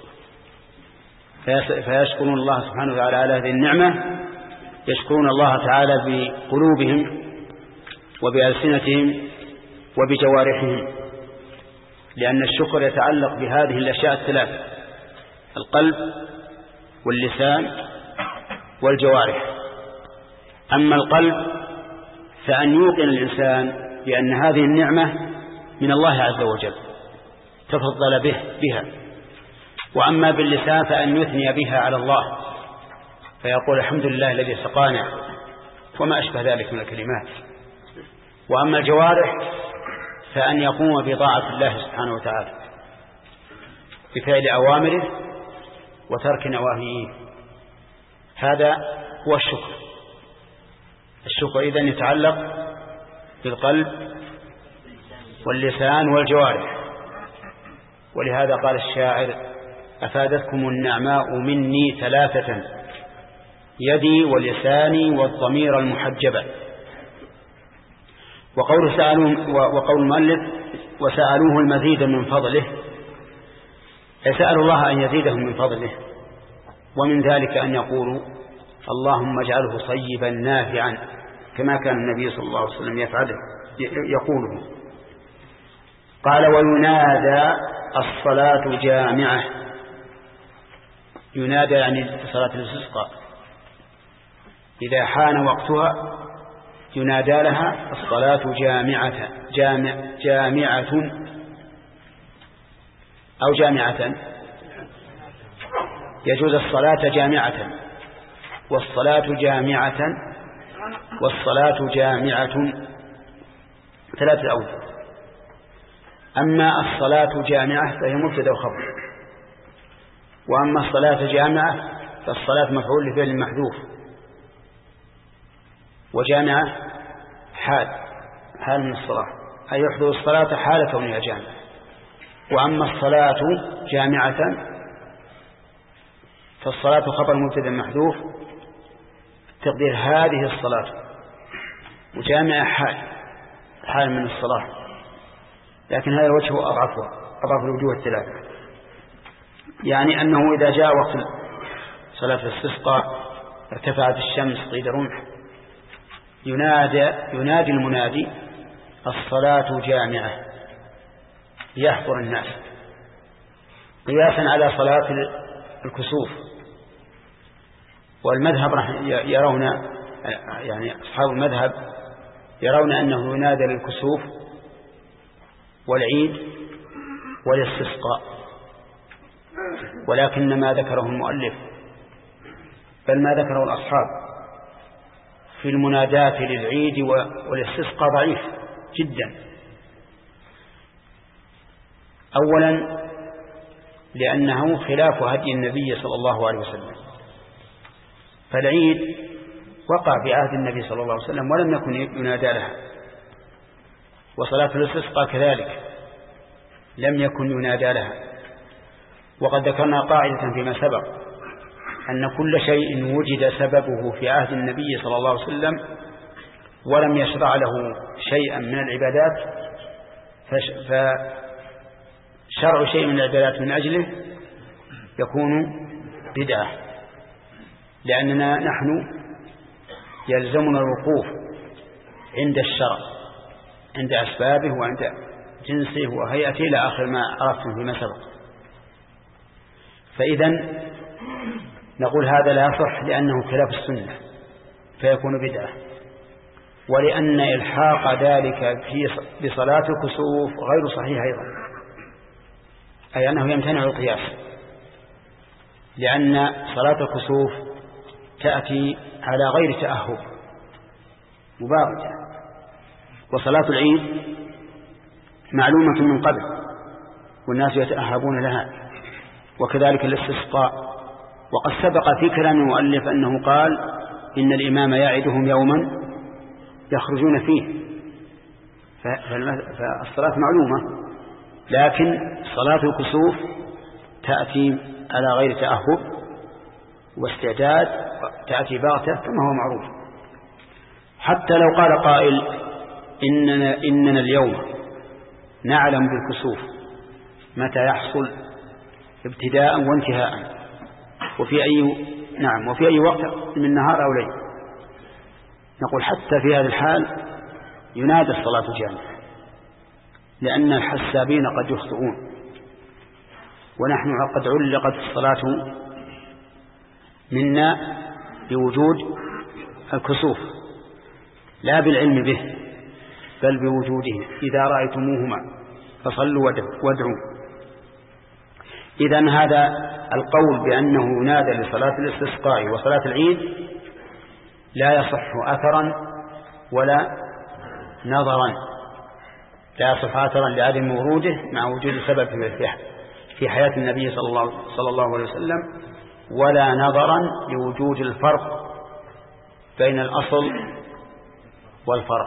فيشكرون الله سبحانه وتعالى على هذه النعمة، يشكرون الله تعالى بقلوبهم وبألسنتهم وبجوارحهم، لأن الشكر يتعلق بهذه الأشياء الثلاثة: القلب واللسان والجوارح. أما القلب فأن يوقن الإنسان بأن هذه النعمة من الله عز وجل تفضل به بها، وأما باللسان فأن يثني بها على الله فيقول الحمد لله الذي سقانا وما أشبه ذلك من الكلمات. وأما الجوارح فأن يقوم بطاعة الله سبحانه وتعالى بفعل أوامره وترك نواهيه، هذا هو الشكر. الشكر إذن يتعلق بالقلب واللسان والجوارح. ولهذا قال الشاعر: أفادتكم النعماء مني ثلاثة، يدي ولساني والضمير المحجبة. وقول سألوا وقول المؤلف وسألوه المزيد من فضله، يسأل الله أن يزيدهم من فضله، ومن ذلك أن يقولوا اللهم اجعله صيبا نافعا، كما كان النبي صلى الله عليه وسلم يفعله يقوله. قال: وينادى الصلاة جامعة. ينادى يعني صلاة الاستسقاء إذا حان وقتها ينادى لها الصلاة جامعة جامع جامعة أو جامعة. يجوز الصلاة جامعة والصلاة جامعة والصلاة جامعة ثلاثة أوجه. أما الصلاة جامعة فهي مبتدأ وخبر، وأما الصلاة جامعة فالصلاة مفعول لفعل محذوف، وجامعة حال حال من الصلاة، أي يحضر الصلاة حال كونها جامعة. وأما الصلاة جامعة فالصلاة خبر مبتدأ محذوف، تقدير هذه الصلاة، وجامعة حال حال من الصلاة، لكن هذا الوجه أضعفها أضعف الوجوه الثلاثة. يعني أنه إذا جاء وقت صلاة الاستسقاء ارتفعت الشمس قيد رمح ينادى ينادي المنادي الصلاة جامعة ليحضر الناس، قياسا على صلاة الكسوف. والمذهب يرون يعني أصحاب المذهب يرون أنه ينادى للكسوف والعيد والاستسقاء، ولكن ما ذكره المؤلف بل ما ذكره الأصحاب في المنادات للعيد والاستسقاء ضعيف جدا. أولا لأنه خلاف هدي النبي صلى الله عليه وسلم، فالعيد وقع في عهد النبي صلى الله عليه وسلم ولم يكن ينادى لها، وصلاة الاستسقاء كذلك لم يكن ينادى لها. وقد ذكرنا قاعدة فيما سبق أن كل شيء وجد سببه في عهد النبي صلى الله عليه وسلم ولم يشرع له شيئا من العبادات فشرع شيء من العبادات من أجله يكون بدعة، لأننا نحن يلزمنا الوقوف عند الشرع، عند أسبابه وعند جنسه وهيئته إلى آخر ما عرفتم فيما سبق. فإذا نقول هذا لا يصح لأنه خلاف السنة فيكون بدعة، ولأن إلحاق ذلك في بصلاة الكسوف غير صحيح أيضا، أي أنه يمتنع القياس، لأن صلاة الكسوف تأتي على غير تأهب مباركة، وصلاة العيد معلومة من قبل والناس يتأهبون لها، وكذلك الاستسقاء. وقد سبق في كلام المؤلف أنه قال إن الإمام يعدهم يوما يخرجون فيه، فالصلاة معلومة، لكن صلاة الكسوف تأتي على غير تأهب واستعداد، تأتي باغتة كما هو معروف. حتى لو قال قائل إننا, إننا اليوم نعلم بالكسوف متى يحصل ابتداء وانتهاء وفي أي نعم وفي أي وقت من نهار أو ليل، نقول حتى في هذا الحال ينادى الصلاة جامعة، لأن الحسابين قد يخطئون، ونحن قد علقت الصلاة منا بوجود الكسوف لا بالعلم به بل بوجوده. إذا رأيتموهما فصلوا وادعوا. إذن هذا القول بأنه ينادى لصلاة الاستسقاء وصلاة العيد لا يصح أثرا ولا نظرا، لا يصح أثرا لعدم وروده مع وجود سبب في حياة النبي صلى الله, صلى الله عليه وسلم، ولا نظرا لوجود الفرق بين الأصل والفرع.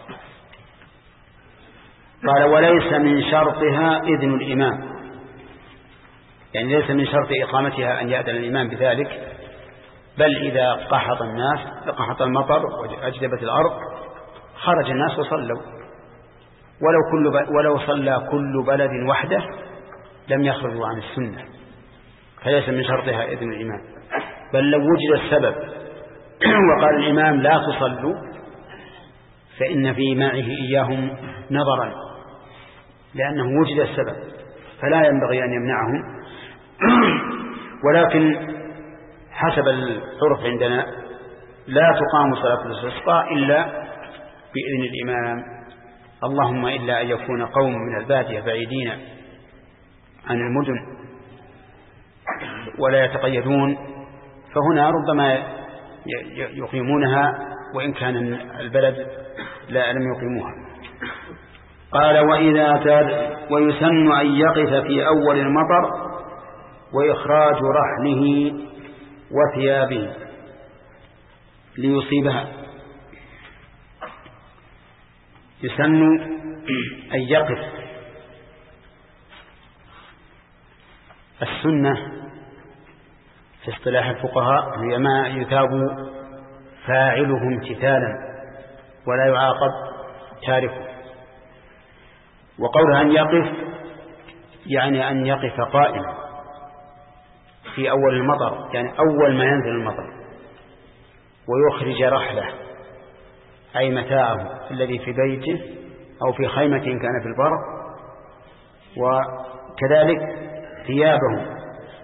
قال وليس من شرطها إذن الإمام، يعني ليس من شرط إقامتها أن يأذن الإمام بذلك، بل إذا قحط الناس قحط المطر وأجدبت الأرض خرج الناس وصلوا، ولو, كل ولو صلى كل بلد وحده لم يخرجوا عن السنة، فليس من شرطها إذن الإمام. بل لو وجد السبب وقال الإمام لا تصلوا فإن في معه إياهم نظرا، لأنه وجد السبب فلا ينبغي أن يمنعهم. ولكن حسب العرف عندنا لا تقام صلاة الاستسقاء إلا بإذن الإمام، اللهم إلا أن يكون قوم من البادية بعيدين عن المدن ولا يتقيدون، فهنا ربما يقيمونها وإن كان البلد لا لم يقيموها. قال وإذا تاد ويسن أن يقف في أول المطر وإخراج رحله وثيابه ليصيبها. يسن أن يقف. السنة في اصطلاح الفقهاء هي ما يثاب فاعله امتثالا ولا يعاقب تاركه. وقولها أن يقف يعني أن يقف قائما في أول المطر، يعني أول ما ينزل المطر، ويخرج رحله أي متاعه الذي في بيته أو في خيمة كان في البر، وكذلك ثيابه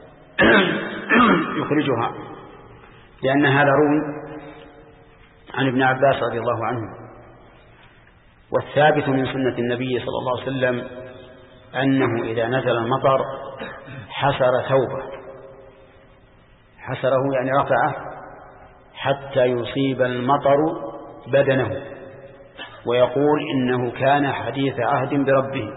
يخرجها، لأن هذا روي عن ابن عباس رضي الله عنه. والثابت من سنة النبي صلى الله عليه وسلم أنه إذا نزل المطر حسر ثوبه، حسره يعني رفعه حتى يصيب المطر بدنه، ويقول إنه كان حديث عهد بربه.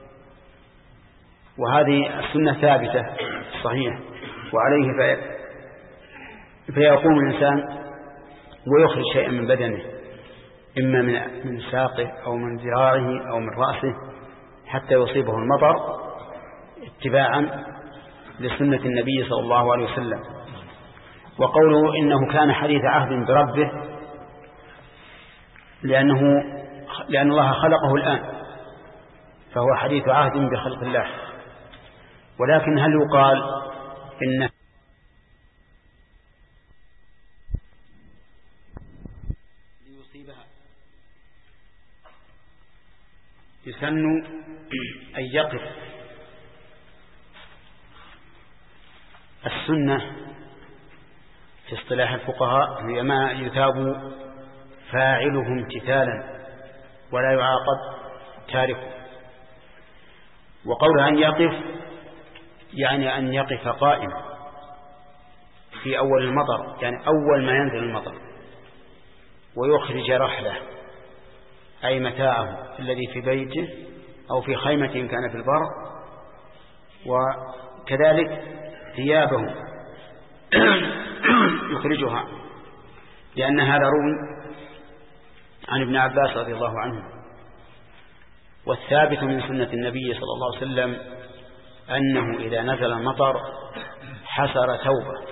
وهذه السنة ثابتة صحيح، وعليه في فيقوم الإنسان ويخرج شيئا من بدنه، إما من من ساقه أو من ذراعه أو من رأسه حتى يصيبه المطر اتباعا لسنة النبي صلى الله عليه وسلم. وقوله إنه كان حديث عهد بربه لأنه لأن الله خلقه الآن، فهو حديث عهد بخلق الله. ولكن هل يقال إنه ليصيبها؟ يسن أن يقف. السنة في اصطلاح الفقهاء هي ما يثاب فاعله امتثالا ولا يعاقب تاركه. وقولها أن يقف يعني أن يقف قائما في أول المطر، يعني أول ما ينزل المطر، ويخرج رحله أي متاعه الذي في بيته أو في خيمة كان في البر، وكذلك ثيابه يخرجها، لأن هذا روي عن ابن عباس رضي الله عنه. والثابت من سنة النبي صلى الله عليه وسلم أنه إذا نزل المطر حسر ثوبه،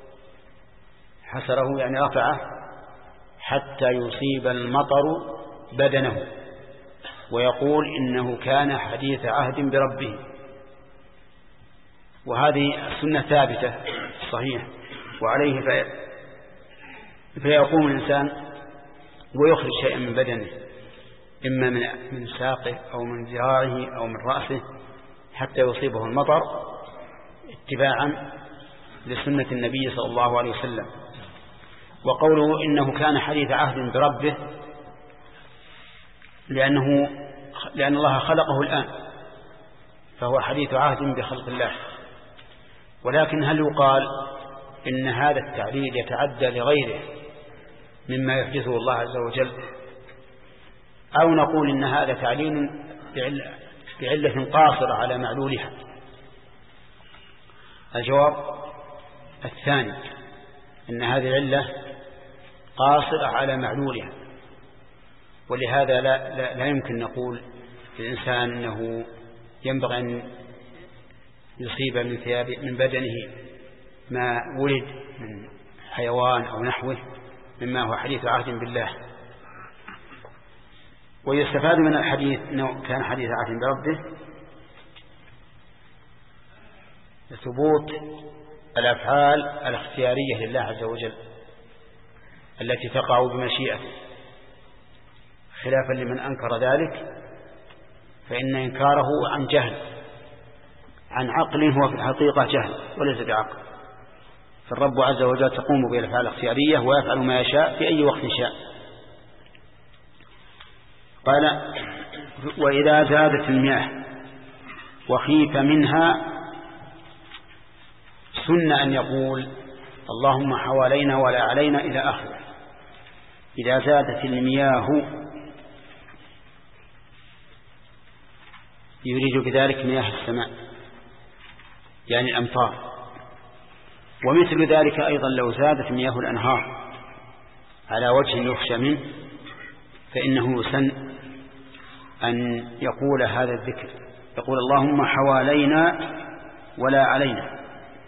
حسره يعني رفعه حتى يصيب المطر بدنه، ويقول إنه كان حديث عهد بربه. وهذه السنة ثابتة صحيح، وعليه في فيقوم الإنسان ويخرج شيئا من بدنه، إما من من ساقه أو من ذراعه أو من رأسه حتى يصيبه المطر اتباعا لسنة النبي صلى الله عليه وسلم. وقوله إنه كان حديث عهد بربه لأنه لأن الله خلقه الآن، فهو حديث عهد بخلق الله. ولكن هل يقال إن هذا التعليل يتعدى لغيره مما يحدثه الله عز وجل، أو نقول إن هذا تعليل بعلة قاصرة على معلولها؟ الجواب الثاني، إن هذه العلة قاصرة على معلولها، ولهذا لا, لا, لا يمكن نقول للإنسان أنه ينبغي أن يصيب من ثياب من بدنه ما ولد من حيوان أو نحوه مما هو حديث عهد بالله. ويستفاد من الحديث أنه كان حديث عهد بربه ثبوت الأفعال الاختيارية لله عز وجل التي تقع بمشيئته، خلافا لمن أنكر ذلك فإن إنكاره عن جهل، عن عقل هو في الحقيقة جهل وليس بعقل. فالرب عز وجل تقوم بالأفعال الاختيارية ويفعل ما يشاء في أي وقت شاء. قال: وإذا زادت المياه وخيف منها سن أن يقول اللهم حوالينا ولا علينا إلى آخره. إذا زادت المياه يريد بذلك مياه السماء يعني الأمطار، ومثل ذلك أيضا لو زادت مياه الأنهار على وجه يخشى منه فإنه يسن أن يقول هذا الذكر، يقول اللهم حوالينا ولا علينا.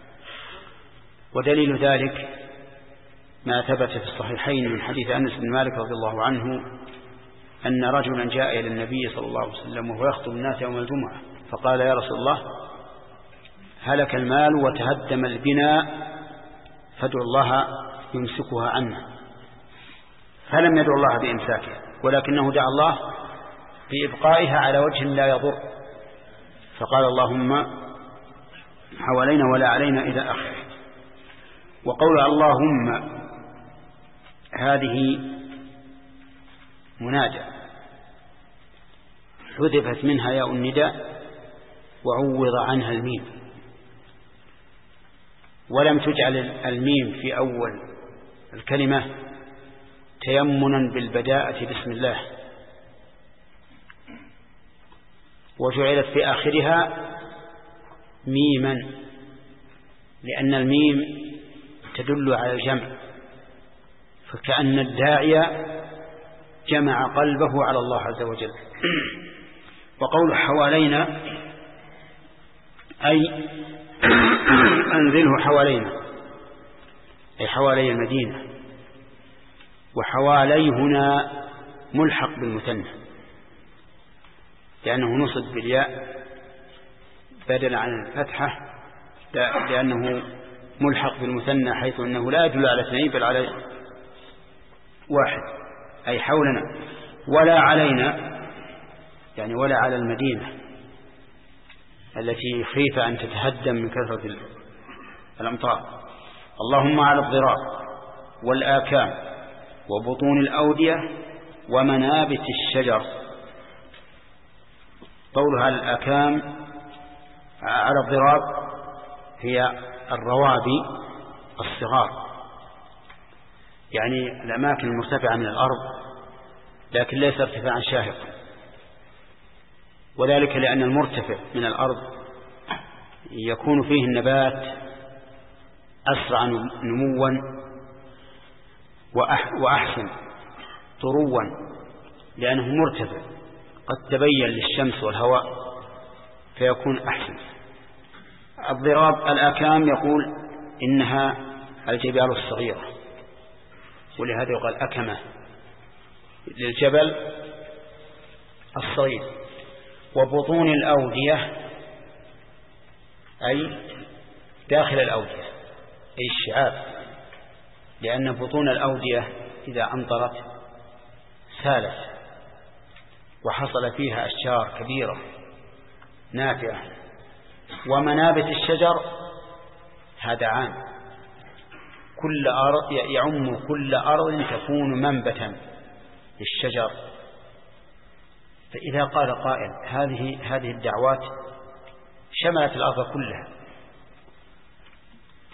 ودليل ذلك ما ثبت في الصحيحين من حديث أنس بن مالك رضي الله عنه أن رجلا جاء إلى النبي صلى الله عليه وسلم وهو يخطب الناس يوم الجمعة فقال: يا رسول الله، هلك المال وتهدم البناء فادعو الله يمسكها عنا. فلم يدعو الله بإمساكها، ولكنه دعا الله بإبقائها على وجه لا يضر، فقال اللهم حوالينا ولا علينا إلى آخره. وقول اللهم هذه مناجاة حذفت منها ياء النداء وعوض عنها الميم، ولم تجعل الميم في أول الكلمة تيمنا بالبداءة بسم الله، وجعلت في آخرها ميما، لأن الميم تدل على الجمع، فكأن الداعية جمع قلبه على الله عز وجل. وقول حوالينا أي أنزله حوالينا، أي حوالي المدينة. وحوالي هنا ملحق بالمثنى لأنه نصب بالياء بدل عن الفتحة، لأنه ملحق بالمثنى حيث أنه لا يدل على اثنين بل على واحد، أي حولنا. ولا علينا يعني ولا على المدينة التي خيف أن تتهدم من كثرة الأمطار. اللهم على الضراب والآكام وبطون الأودية ومنابت الشجر. قولها الآكام على الضراب هي الروابي الصغار، يعني الأماكن المرتفعة من الأرض لكن ليس ارتفاعا شاهقا، وذلك لأن المرتفع من الأرض يكون فيه النبات أسرع نموا وأحسن طروا لأنه مرتفع قد تبين للشمس والهواء فيكون أحسن. الضراب الآكام يقول إنها الجبال الصغيرة، ولهذا يقال أكمة للجبل الصغير. وبطون الأودية أي داخل الأودية أي الشعاب، لأن بطون الأودية إذا أمطرت سالت وحصل فيها أشجار كبيرة نافعة. ومنابت الشجر هذا عام، كل أرض يعم كل أرض تكون منبتا للشجر. فإذا قال قائل هذه هذه الدعوات شملت الأرض كلها،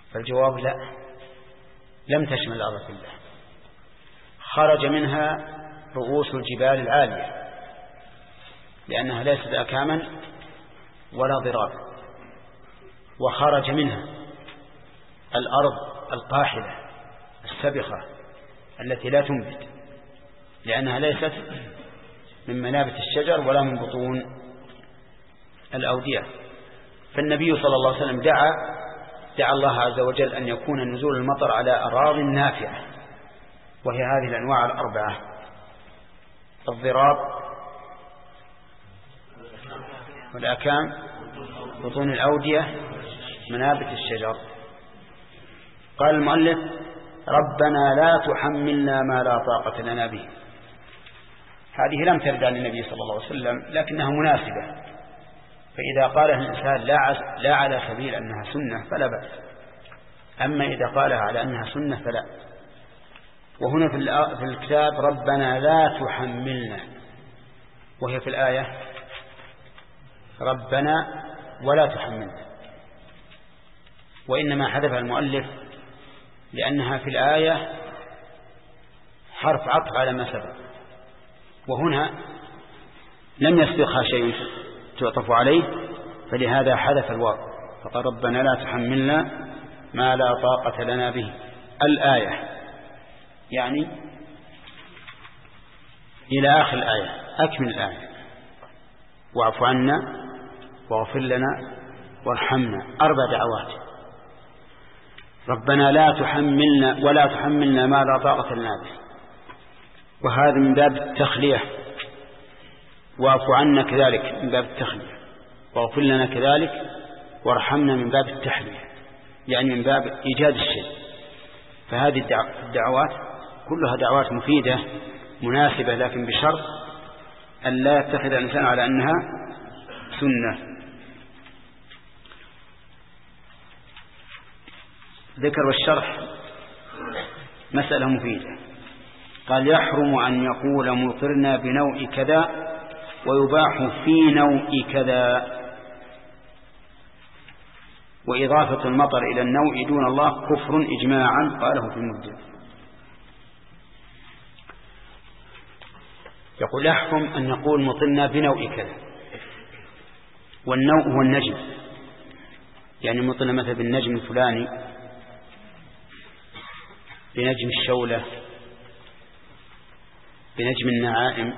فالجواب لا، لم تشمل الأرض كلها، خرج منها رؤوس الجبال العالية لأنها ليست أكاما ولا ضراب، وخرج منها الأرض القاحلة السبخة التي لا تنبت لأنها ليست من منابت الشجر ولا من بطون الأودية. فالنبي صلى الله عليه وسلم دعا دعا الله عز وجل أن يكون نزول المطر على أراض نافعة، وهي هذه الأنواع الأربعة: الضراب والأكام، بطون الأودية، منابت الشجر. قال المؤلف: ربنا لا تحملنا ما لا طاقة لنا به. هذه لم ترد عن النبي صلى الله عليه وسلم لكنها مناسبة، فإذا قالها الإنسان لا على سبيل أنها سنة فلا بأس، أما إذا قالها على أنها سنة فلا. وهنا في الكتاب ربنا لا تحملنا، وهي في الآية ربنا ولا تحملنا، وإنما حذفها المؤلف لأنها في الآية حرف عطف على ما سبق، وهنا لم يسبقها شيء تعطف عليه، فلهذا حذف الواو فقال ربنا لا تحملنا ما لا طاقة لنا به الآية، يعني إلى آخر الآية، أكمل الآية: واعف عنا واغفر لنا وارحمنا. أربع دعوات: ربنا لا تحملنا ولا تحملنا ما لا طاقة لنا به، وهذا من باب التخلية، واعف عنا كذلك من باب التخلية، واغفر لنا كذلك، وارحمنا من باب التحلية، يعني من باب إيجاد الشيء. فهذه الدعوات كلها دعوات مفيدة مناسبة، لكن بشرط أن لا يتخذ الإنسان على أنها سنة. ذكر والشرح مسألة مفيدة. قال: يحرم أن يقول مطرنا بنوع كذا ويباح في نوع كذا، وإضافة المطر إلى النوع دون الله كفر إجماعا، قاله في المبدع. يقول: يحرم أن يقول مطرنا بنوع كذا، والنوع هو النجم، يعني مطرنا مثلا بالنجم الفلاني، بنجم الشولة، بنجم النعائم،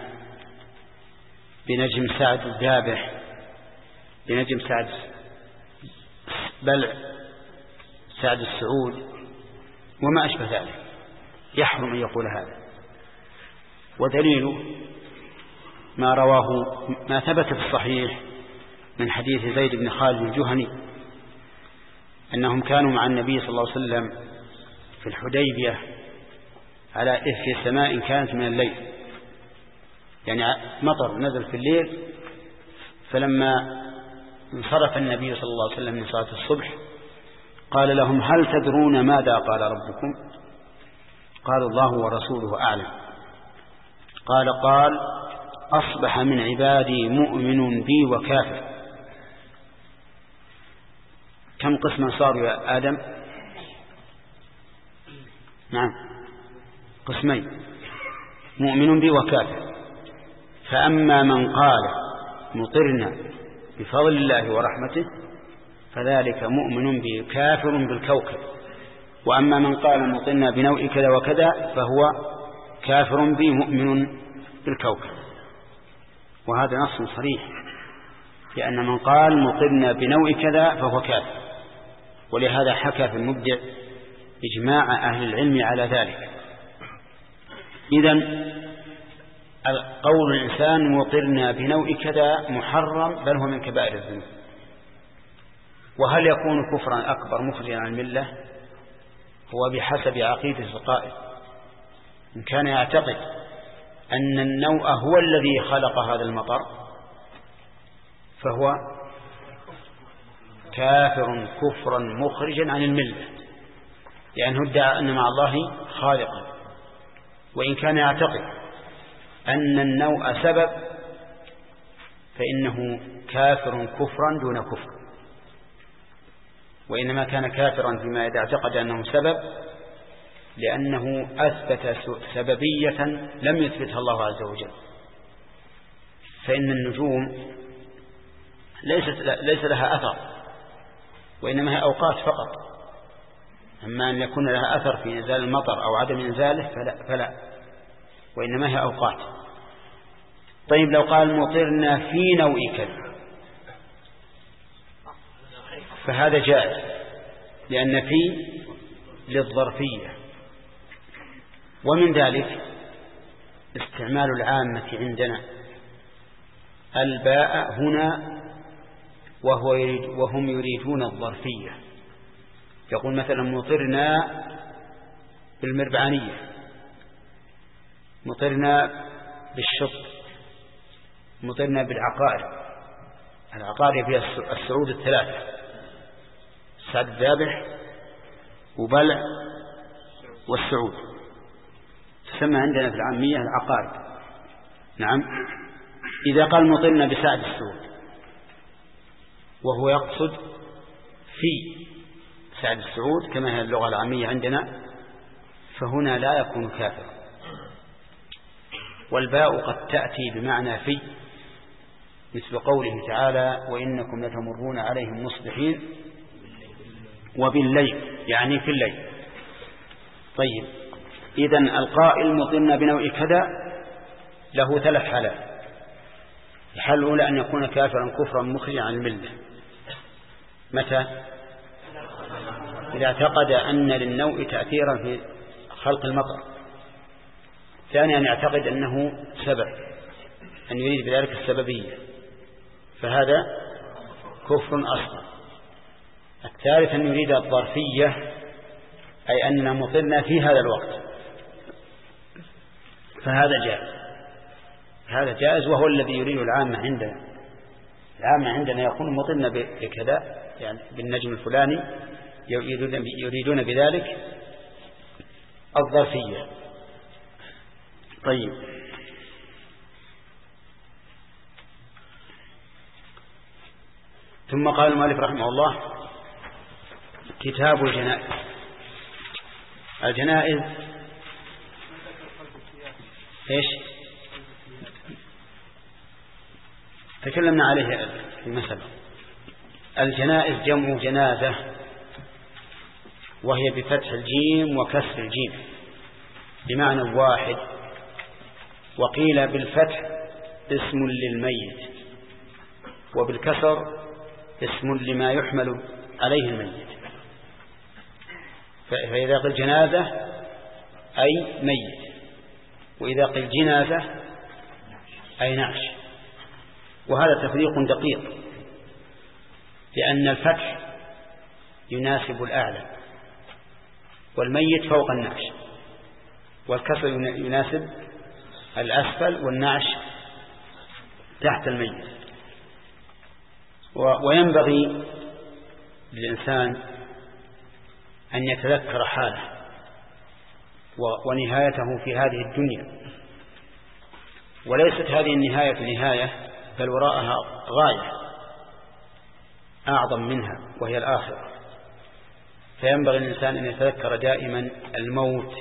بنجم سعد الذابح، بنجم سعد بلع، سعد السعود، وما أشبه ذلك. يحرم أن يقول هذا، ودليله ما رواه ما ثبت في الصحيح من حديث زيد بن خالد الجهني أنهم كانوا مع النبي صلى الله عليه وسلم في الحديبية على إثر سماء كانت من الليل، يعني مطر نزل في الليل، فلما انصرف النبي صلى الله عليه وسلم من صلاة الصبح قال لهم: هل تدرون ماذا قال ربكم؟ قالوا: الله ورسوله أعلم. قال قال أصبح من عبادي مؤمن بي وكافر. كم قسما صاروا يا آدم؟ نعم، قسمين: مؤمن بي وكافر. فأما من قال مطرنا بفضل الله ورحمته فذلك مؤمن بي كافر بالكوكب، وأما من قال مطرنا بنوع كذا وكذا فهو كافر بي مؤمن بالكوكب. وهذا نص صريح، لأن من قال مطرنا بنوع كذا فهو كافر، ولهذا حكى في المبدع إجماع أهل العلم على ذلك. إذن قول الإنسان مطرنا بنوع كذا محرم، بل هو من كبائر الذنوب. وهل يكون كفرا أكبر مخرجا عن الملة؟ هو بحسب عقيدة القائل. إن كان يعتقد أن النوع هو الذي خلق هذا المطر فهو كافر كفرا مخرجا عن الملة، لأنه ادعى أن مع الله خالقا. وإن كان يعتقد أن النوع سبب فإنه كافر كفرا دون كفر. وإنما كان كافرا فيما إذا اعتقد أنه سبب، لأنه أثبت سببية لم يثبتها الله عز وجل. فإن النجوم ليست ليس لها أثر، وإنما هي أوقات فقط. أما أن يكون لها أثر في إنزال المطر أو عدم إنزاله فلا, فلا وإنما هي أوقات. طيب لو قال مطرنا في نوء كذا فهذا جائز، لأن في للظرفية. ومن ذلك استعمال العامة عندنا الباء هنا وهو يريد وهم يريدون الظرفية. يقول مثلا مطرنا بالمربعانية، مطرنا بالشط، مطرنا بالعقائر. العقائر فيها السعود الثلاثة: السعد الذابح وبلع والسعود، تسمى عندنا في العامية العقائر. نعم. إذا قال مطرنا بسعد السعود وهو يقصد في سعد السعود كما هي اللغة العامية عندنا، فهنا لا يكون كافرا. والباء قد تأتي بمعنى في، مثل قوله تعالى: وإنكم لتمرون عليهم مصبحين وبالليل، يعني في الليل. طيب، إذن القائل مطرنا بنوع كذا له ثلاث حالات. الحالة الأولى أن يكون كافرا كفرا مخرجا عن الملة. متى؟ إذا اعتقد أن للنوء تأثيرا في خلق المطر. ثانيا أن يعتقد أنه سبب، أن يريد بذلك السببية، فهذا كفر أصغر. الثالث أن يريد الظرفية، أي أننا مطرنا في هذا الوقت، فهذا جائز. هذا جائز، وهو الذي يريد العامة عندنا. العامة عندنا يقول مطرنا بكذا، يعني بالنجم الفلاني، يريدون بذلك الظرفية. طيب، ثم قال المؤلف رحمه الله: كتاب الجنائز. الجنائز ايش؟ تكلمنا عليه في مسألة. الجنائز جمع جنازة، وهي بفتح الجيم وكسر الجيم بمعنى واحد. وقيل بالفتح اسم للميت، وبالكسر اسم لما يحمل عليه الميت. فإذا قل جنازة أي ميت، وإذا قل جنازة أي نعش. وهذا تفريق دقيق، لأن الفتح يناسب الأعلى والميت فوق النعش، والكسر يناسب الأسفل والنعش تحت الميت. وينبغي للإنسان أن يتذكر حاله ونهايته في هذه الدنيا، وليست هذه النهاية نهاية، بل وراءها غاية أعظم منها وهي الآخرة. فينبغي الإنسان أن يتذكر دائما الموت،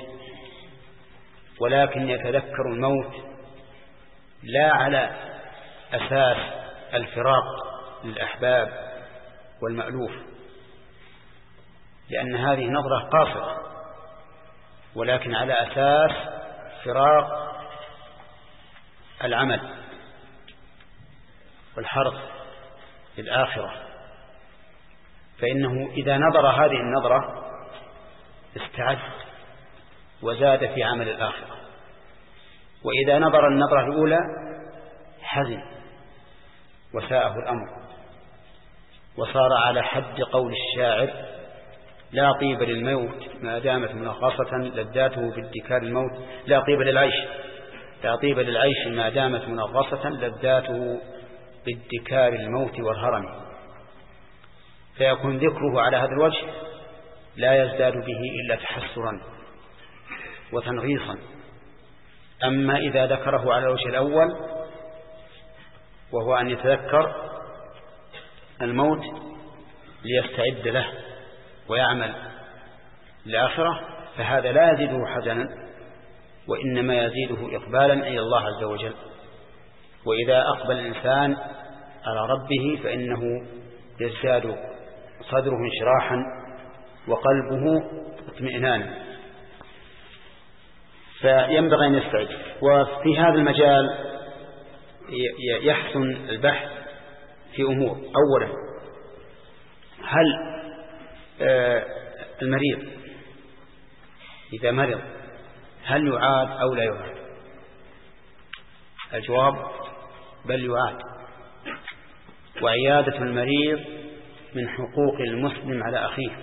ولكن يتذكر الموت لا على أساس الفراق للأحباب والمألوف، لأن هذه نظرة قاصرة، ولكن على أساس فراق العمل والحرص للآخرة. فإنه إذا نظر هذه النظرة استعد وزاد في عمل الآخرة، وإذا نظر النظرة الأولى حزن وساءه الأمر، وصار على حد قول الشاعر: لا طيب للموت ما دامت منغصة لذاته بادكار الموت. لا طيب للعيش لا طيب للعيش ما دامت منغصة لذاته بادكار الموت والهرم. فيكون ذكره على هذا الوجه لا يزداد به إلا تحسرا وتنغيصا. أما إذا ذكره على الوجه الأول، وهو أن يتذكر الموت ليستعد له ويعمل للآخرة فهذا لا يزيده حزنا، وإنما يزيده إقبالا إلى الله عز وجل. وإذا أقبل الإنسان على ربه فإنه يزداد صدره انشراحا وقلبه اطمئنانا، فينبغي أن يستعد. وفي هذا المجال يحسن البحث في أمور. أولا، هل المريض إذا مرض هل يعاد أو لا يعاد؟ الجواب بل يعاد. وعيادة المريض من حقوق المسلم على أخيه.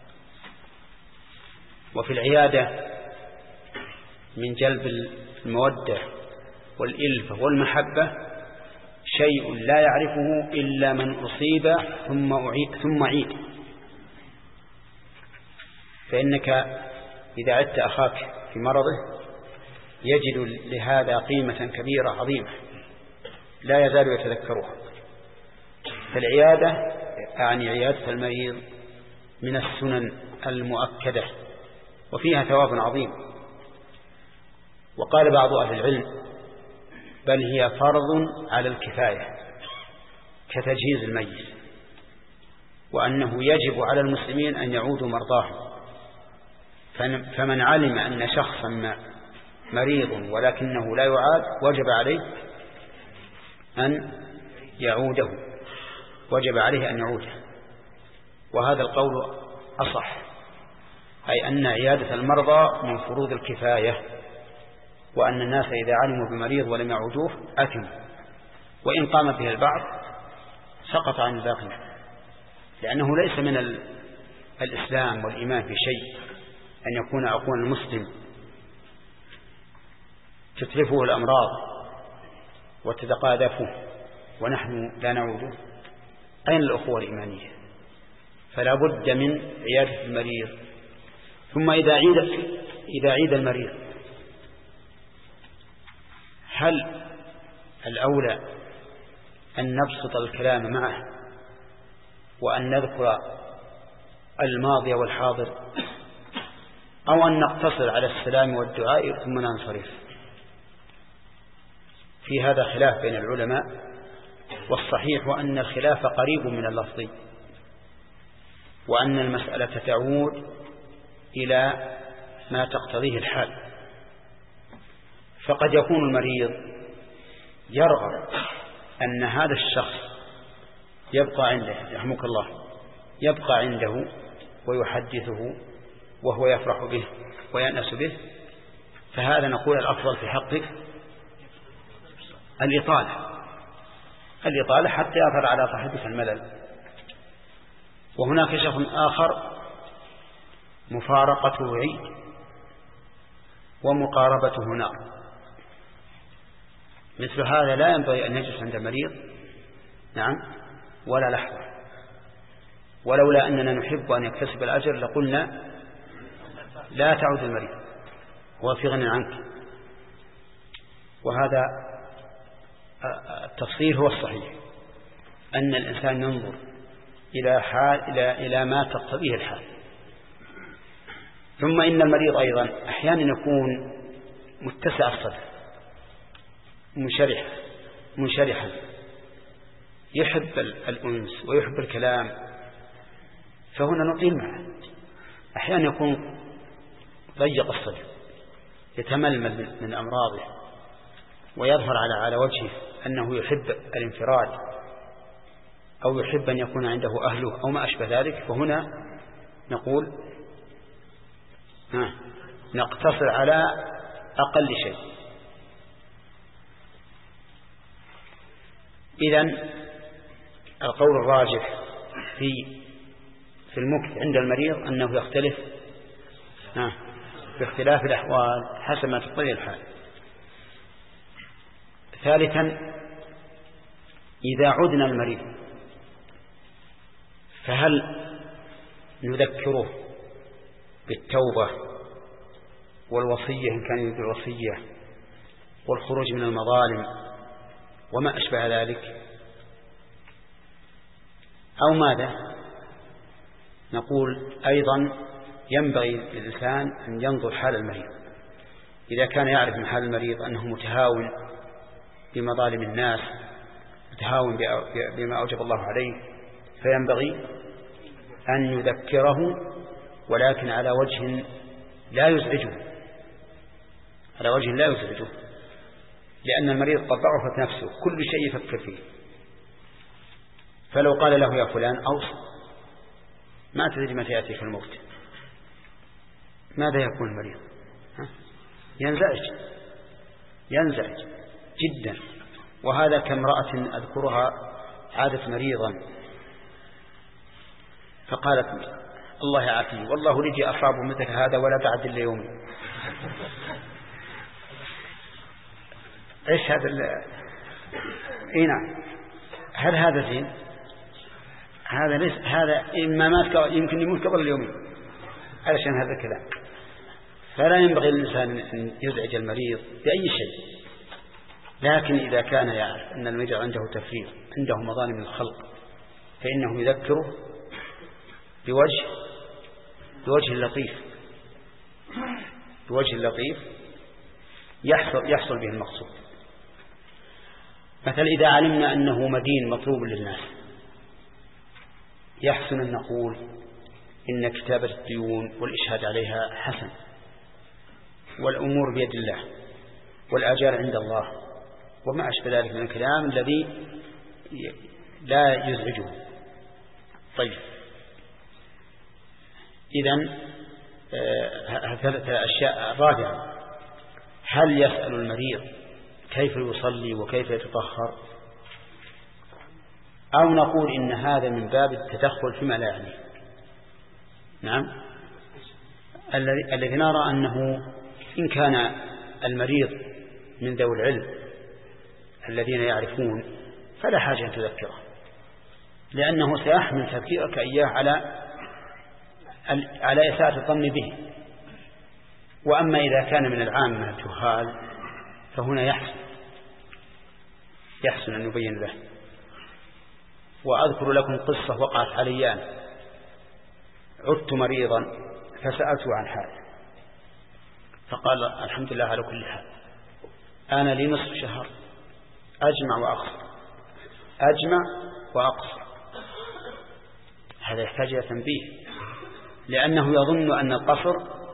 وفي العيادة من جلب المودة والإلفة والمحبة شيء لا يعرفه إلا من أصيب ثم أعيد ثم عيد. فإنك إذا عدت أخاك في مرضه يجد لهذا قيمة كبيرة عظيمة لا يزال يتذكرها. فالعيادة يعني عيادة المريض من السنن المؤكدة وفيها ثواب عظيم. وقال بعض أهل العلم بل هي فرض على الكفاية كتجهيز الميت، وأنه يجب على المسلمين أن يعودوا مرضاهم. فمن علم أن شخصا مريض ولكنه لا يعاد وجب عليه أن يعوده، وجب عليه أن يعوده. وهذا القول أصح، أي أن عيادة المرضى من فروض الكفاية، وأن الناس إذا علموا بمريض ولم يعودوه أثموا، وإن قام به البعض سقط عن الباقي، لأنه ليس من الإسلام والإيمان في شيء أن يكون أخونا المسلم تتلفه الأمراض وتتقاذفه ونحن لا نعوده. أين الأخوة الإيمانية؟ فلا بد من عيادة المريض. ثم إذا عيد إذا عيد المريض هل الأولى أن نبسط الكلام معه وأن نذكر الماضي والحاضر، أو أن نقتصر على السلام والدعاء ثم ننصرف؟ في هذا خلاف بين العلماء، والصحيح أن الخلاف قريب من اللفظ، وأن المسألة تعود إلى ما تقتضيه الحال. فقد يكون المريض يرغب أن هذا الشخص يبقى عنده، يرحمك الله، يبقى عنده ويحدثه وهو يفرح به ويأنس به، فهذا نقول الأفضل في حقك الإطالة الإطالة حتى يظهر على صاحبك الملل. وهناك شخص آخر مفارقته عيد ومقاربته نار، مثل هذا لا ينبغي أن يجلس عند مريض نعم ولا لحظة. ولولا أننا نحب أن يكتسب الأجر لقلنا لا تعود المريض، هو في غنى عنك. وهذا التفصيل هو الصحيح، أن الإنسان ينظر إلى حال إلى إلى ما تقتضيه الحال. ثم إن المريض أيضا أحيانا يكون متسع الصدر منشرح منشرحا، يحب الأنس ويحب الكلام، فهنا نطيل معه. أحيانا يكون ضيق الصدر يتململ من أمراضه ويظهر على على وجهه أنه يحب الانفراد أو يحب أن يكون عنده أهله أو ما أشبه ذلك، فهنا نقول نقتصر على أقل شيء. إذن القول الراجح في في المكث عند المريض أنه يختلف باختلاف الأحوال حسب ما تقتضي الحال. ثالثا، إذا عدنا المريض فهل نذكره بالتوبة والوصية إن كان يريد الوصية والخروج من المظالم وما أشبه ذلك، أو ماذا؟ نقول أيضا ينبغي للإنسان أن ينظر حال المريض. إذا كان يعرف من حال المريض أنه متهاون بمظالم الناس، متهاون بما أوجب الله عليه، فينبغي أن يذكره، ولكن على وجه لا يزعجه، على وجه لا يزعجه، لأن المريض قد ضعفت نفسه، كل شيء يفكر فيه. فلو قال له يا فلان أوصي، ما تدري متى يأتيك الموت، ماذا يكون المريض؟ ينزعج ينزعج جدا. وهذا كامرأة أذكرها عادت مريضا فقالت الله يعافيه والله رجي أصاب مثل هذا ولا بعد إلا يومي. إيش هذا ال... إيه نعم، هل هذا زين؟ هذا ليس، هذا إما مات يمكن يموت قبل اليومين علشان هذا الكلام. فلا ينبغي للإنسان أن يزعج المريض بأي شيء، لكن إذا كان يعرف أن المريض عنده تفريط، عنده مظالم الخلق، فإنه يذكره بوجه بوجه لطيف بوجه لطيف يحصل, يحصل به المقصود. مثلا إذا علمنا أنه مدين مطلوب للناس، يحسن أن نقول إن كتابة الديون والإشهاد عليها حسن، والأمور بيد الله، والآجال عند الله، وما أشبه ذلك من الكلام الذي لا يزعجه. طيب، إذن ثلاثة أشياء. الرابعة، هل يسأل المريض كيف يصلي وكيف يتطهر، أو نقول إن هذا من باب التدخل فيما لا يعنيه؟ نعم، الذي نرى أنه إن كان المريض من ذوي العلم الذين يعرفون فلا حاجة أن تذكره، لأنه سيحمل تذكيرك إياه على على إساءة الظن به. وأما إذا كان من العامة الجهال فهنا يحسن يحسن أن يبين له. وأذكر لكم قصة وقعت علي أنا. عدت مريضا فسألته عن حاله، فقال الحمد لله على كل حال، أنا لي نصف شهر أجمع وأقصر أجمع وأقصر. هذا يحتاج إلى تنبيه، لأنه يظن أن القصر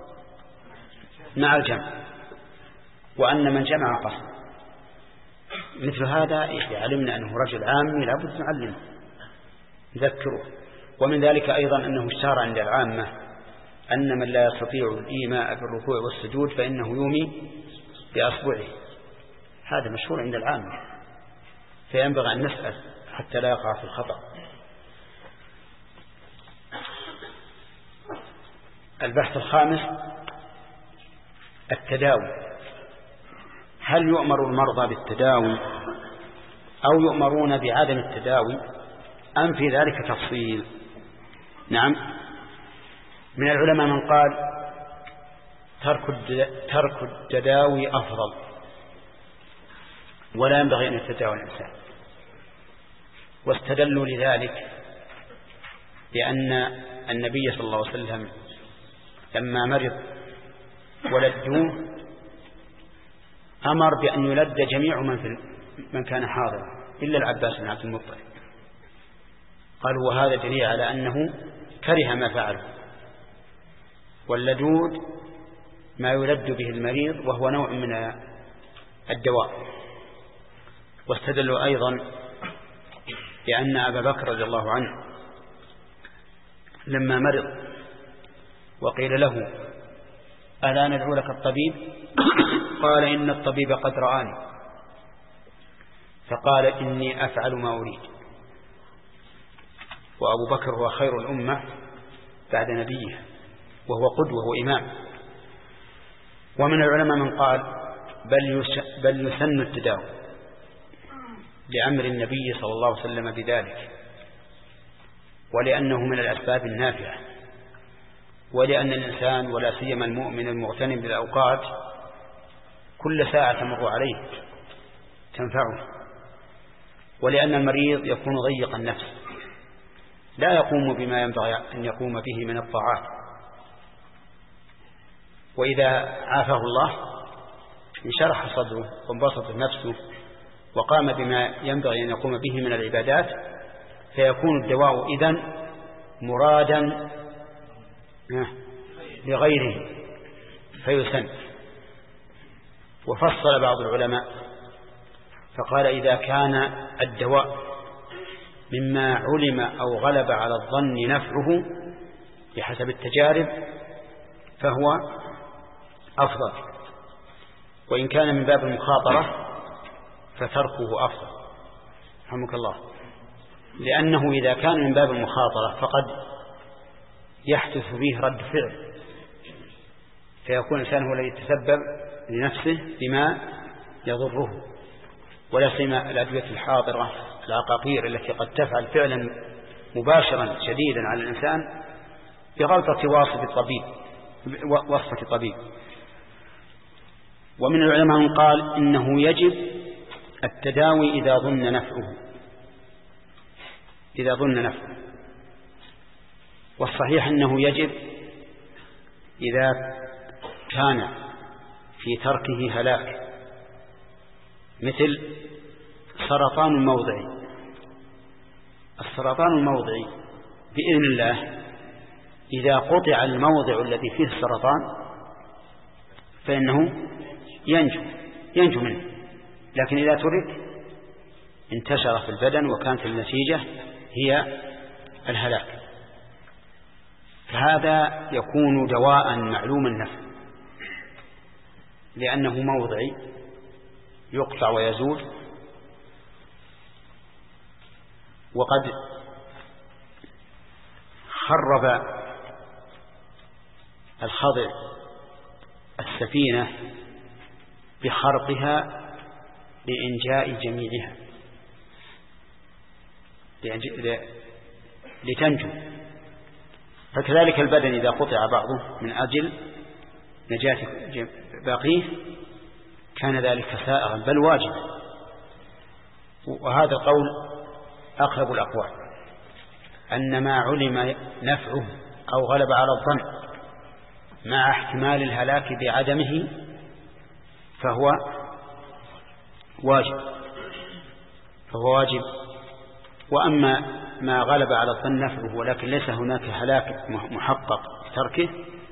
مع الجمع، وأن من جمع قصر. مثل هذا إذا علمنا أنه رجل عامي لابد نعلمه نذكره. ومن ذلك أيضا أنه اشتهر عند العامة أن من لا يستطيع الإيماء بالركوع والسجود فإنه يومي بأصبعه، هذا مشهور عند العامة، فينبغي أن نسأل حتى لا يقع في الخطأ. البحث الخامس، التداوي. هل يؤمر المرضى بالتداوي أو يؤمرون بعدم التداوي، أم في ذلك تفصيل؟ نعم، من العلماء من قال ترك التداوي أفضل، ولا ينبغي أن يتداوى الإنسان. واستدلوا لذلك بأن النبي صلى الله عليه وسلم لما مرض ولدوه أمر بأن يلد جميع من, في من كان حاضرا إلا العباس بن عبد المطلب. قالوا وهذا دليل على أنه كره ما فعله. واللدود ما يلد به المريض وهو نوع من الدواء. واستدلوا أيضا بأن أبا بكر رضي الله عنه لما مرض وقيل له ألا ندعو لك الطبيب، قال إن الطبيب قد رآني، فقال إني أفعل ما أريد. وأبو بكر هو خير الأمة بعد نبيه، وهو قدوة وإمام. ومن العلماء من قال بل بل يسن التداوي لأمر النبي صلى الله عليه وسلم بذلك، ولأنه من الأسباب النافعة، ولأن الإنسان ولا سيما المؤمن المغتنم بالأوقات كل ساعة تمر عليه تنفعه، ولأن المريض يكون ضيق النفس لا يقوم بما ينبغي أن يقوم به من الطاعات. وإذا عافاه الله انشرح صدره وانبسطت نفسه وقام بما ينبغي أن يقوم به من العبادات، فيكون الدواء إذن مرادا لغيره فيسن. وفصل بعض العلماء فقال إذا كان الدواء مما علم أو غلب على الظن نفعه بحسب التجارب فهو أفضل، وإن كان من باب المخاطرة فتركه أفضل رحمك الله، لأنه إذا كان من باب المخاطرة فقد يحدث فيه رد فعل، فيكون الإنسان هو الذي يتسبب لنفسه بما يضره، ولا سيما الأدوية الحاضرة العقاقير التي قد تفعل فعلا مباشرا شديدا على الإنسان بغلطة وصف الطبيب وصفة الطبيب. ومن العلماء من قال إنه يجب التداوي إذا ظن نفعه إذا ظن نفعه والصحيح أنه يجب إذا كان في تركه هلاك، مثل سرطان الموضعي. السرطان الموضعي بإذن الله إذا قطع الموضع الذي فيه السرطان فإنه ينجو ينجو منه، لكن إذا ترك انتشر في البدن وكانت النتيجة هي الهلاك. فهذا يكون دواء معلوم النفع لأنه موضعي يقطع ويزول، وقد خرب الخضر السفينة بخرقها لإنجاء جميعها لتنجو. فكذلك البدن إذا قطع بعضه من أجل نجاة باقيه كان ذلك سائغا بل واجبا. وهذا القول أقرب الأقوال، أن ما علم نفعه أو غلب على الظن مع احتمال الهلاك بعدمه فهو واجب فهو واجب وأما ما غلب على الظن نفعه ولكن ليس هناك هلاك محقق تركه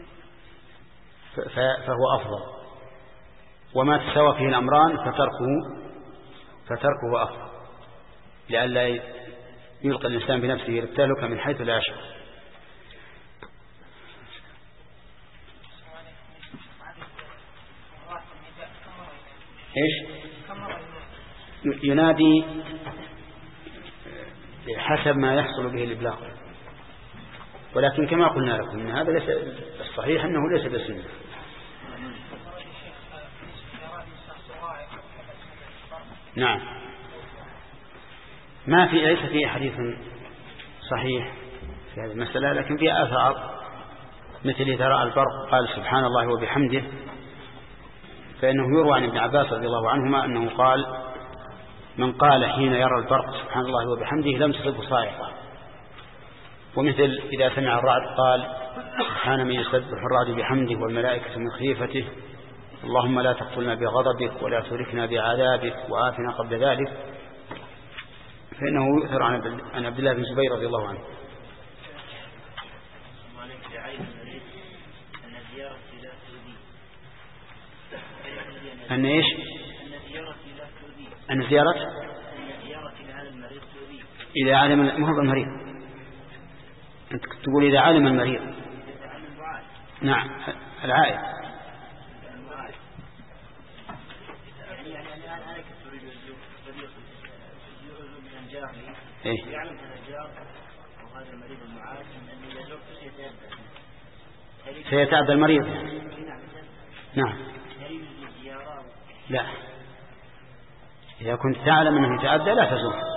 فهو أفضل، وما تساوى فيه الأمران فتركه فتركه أفضل، لئلا يلقى الإنسان بنفسه للتهلكة من حيث لا يشعر. إيش ينادي حسب ما يحصل به الإبلاغ، ولكن كما قلنا لكم إن هذا ليس الصحيح أنه ليس بسنة. نعم ما في ليس فيه حديث صحيح في هذه المسألة، لكن فيه آثار مثل إذا رأى البرق قال سبحان الله وبحمده، فإنه يروى عن ابن عباس رضي الله عنهما أنه قال من قال حين يرى البرق سبحان الله وبحمده لم تصبه صاعقة. ومثل إذا سمع الرعد قال سبحان من يسبح الرعد بحمده والملائكة من خيفته اللهم لا تقتلنا بغضبك ولا تهلكنا بعذابك وآتنا قبل ذلك، فإنه يؤثر عن عبد الله بن زبير رضي الله عنه. أن إيش أن زيارة إذا علم المرض المريض، أنت تقول إذا علم المريض. نعم العائد إيه؟ سيتعدى المريض. نعم لا إذا كنت تعلم أنه يتعدى لا تزور.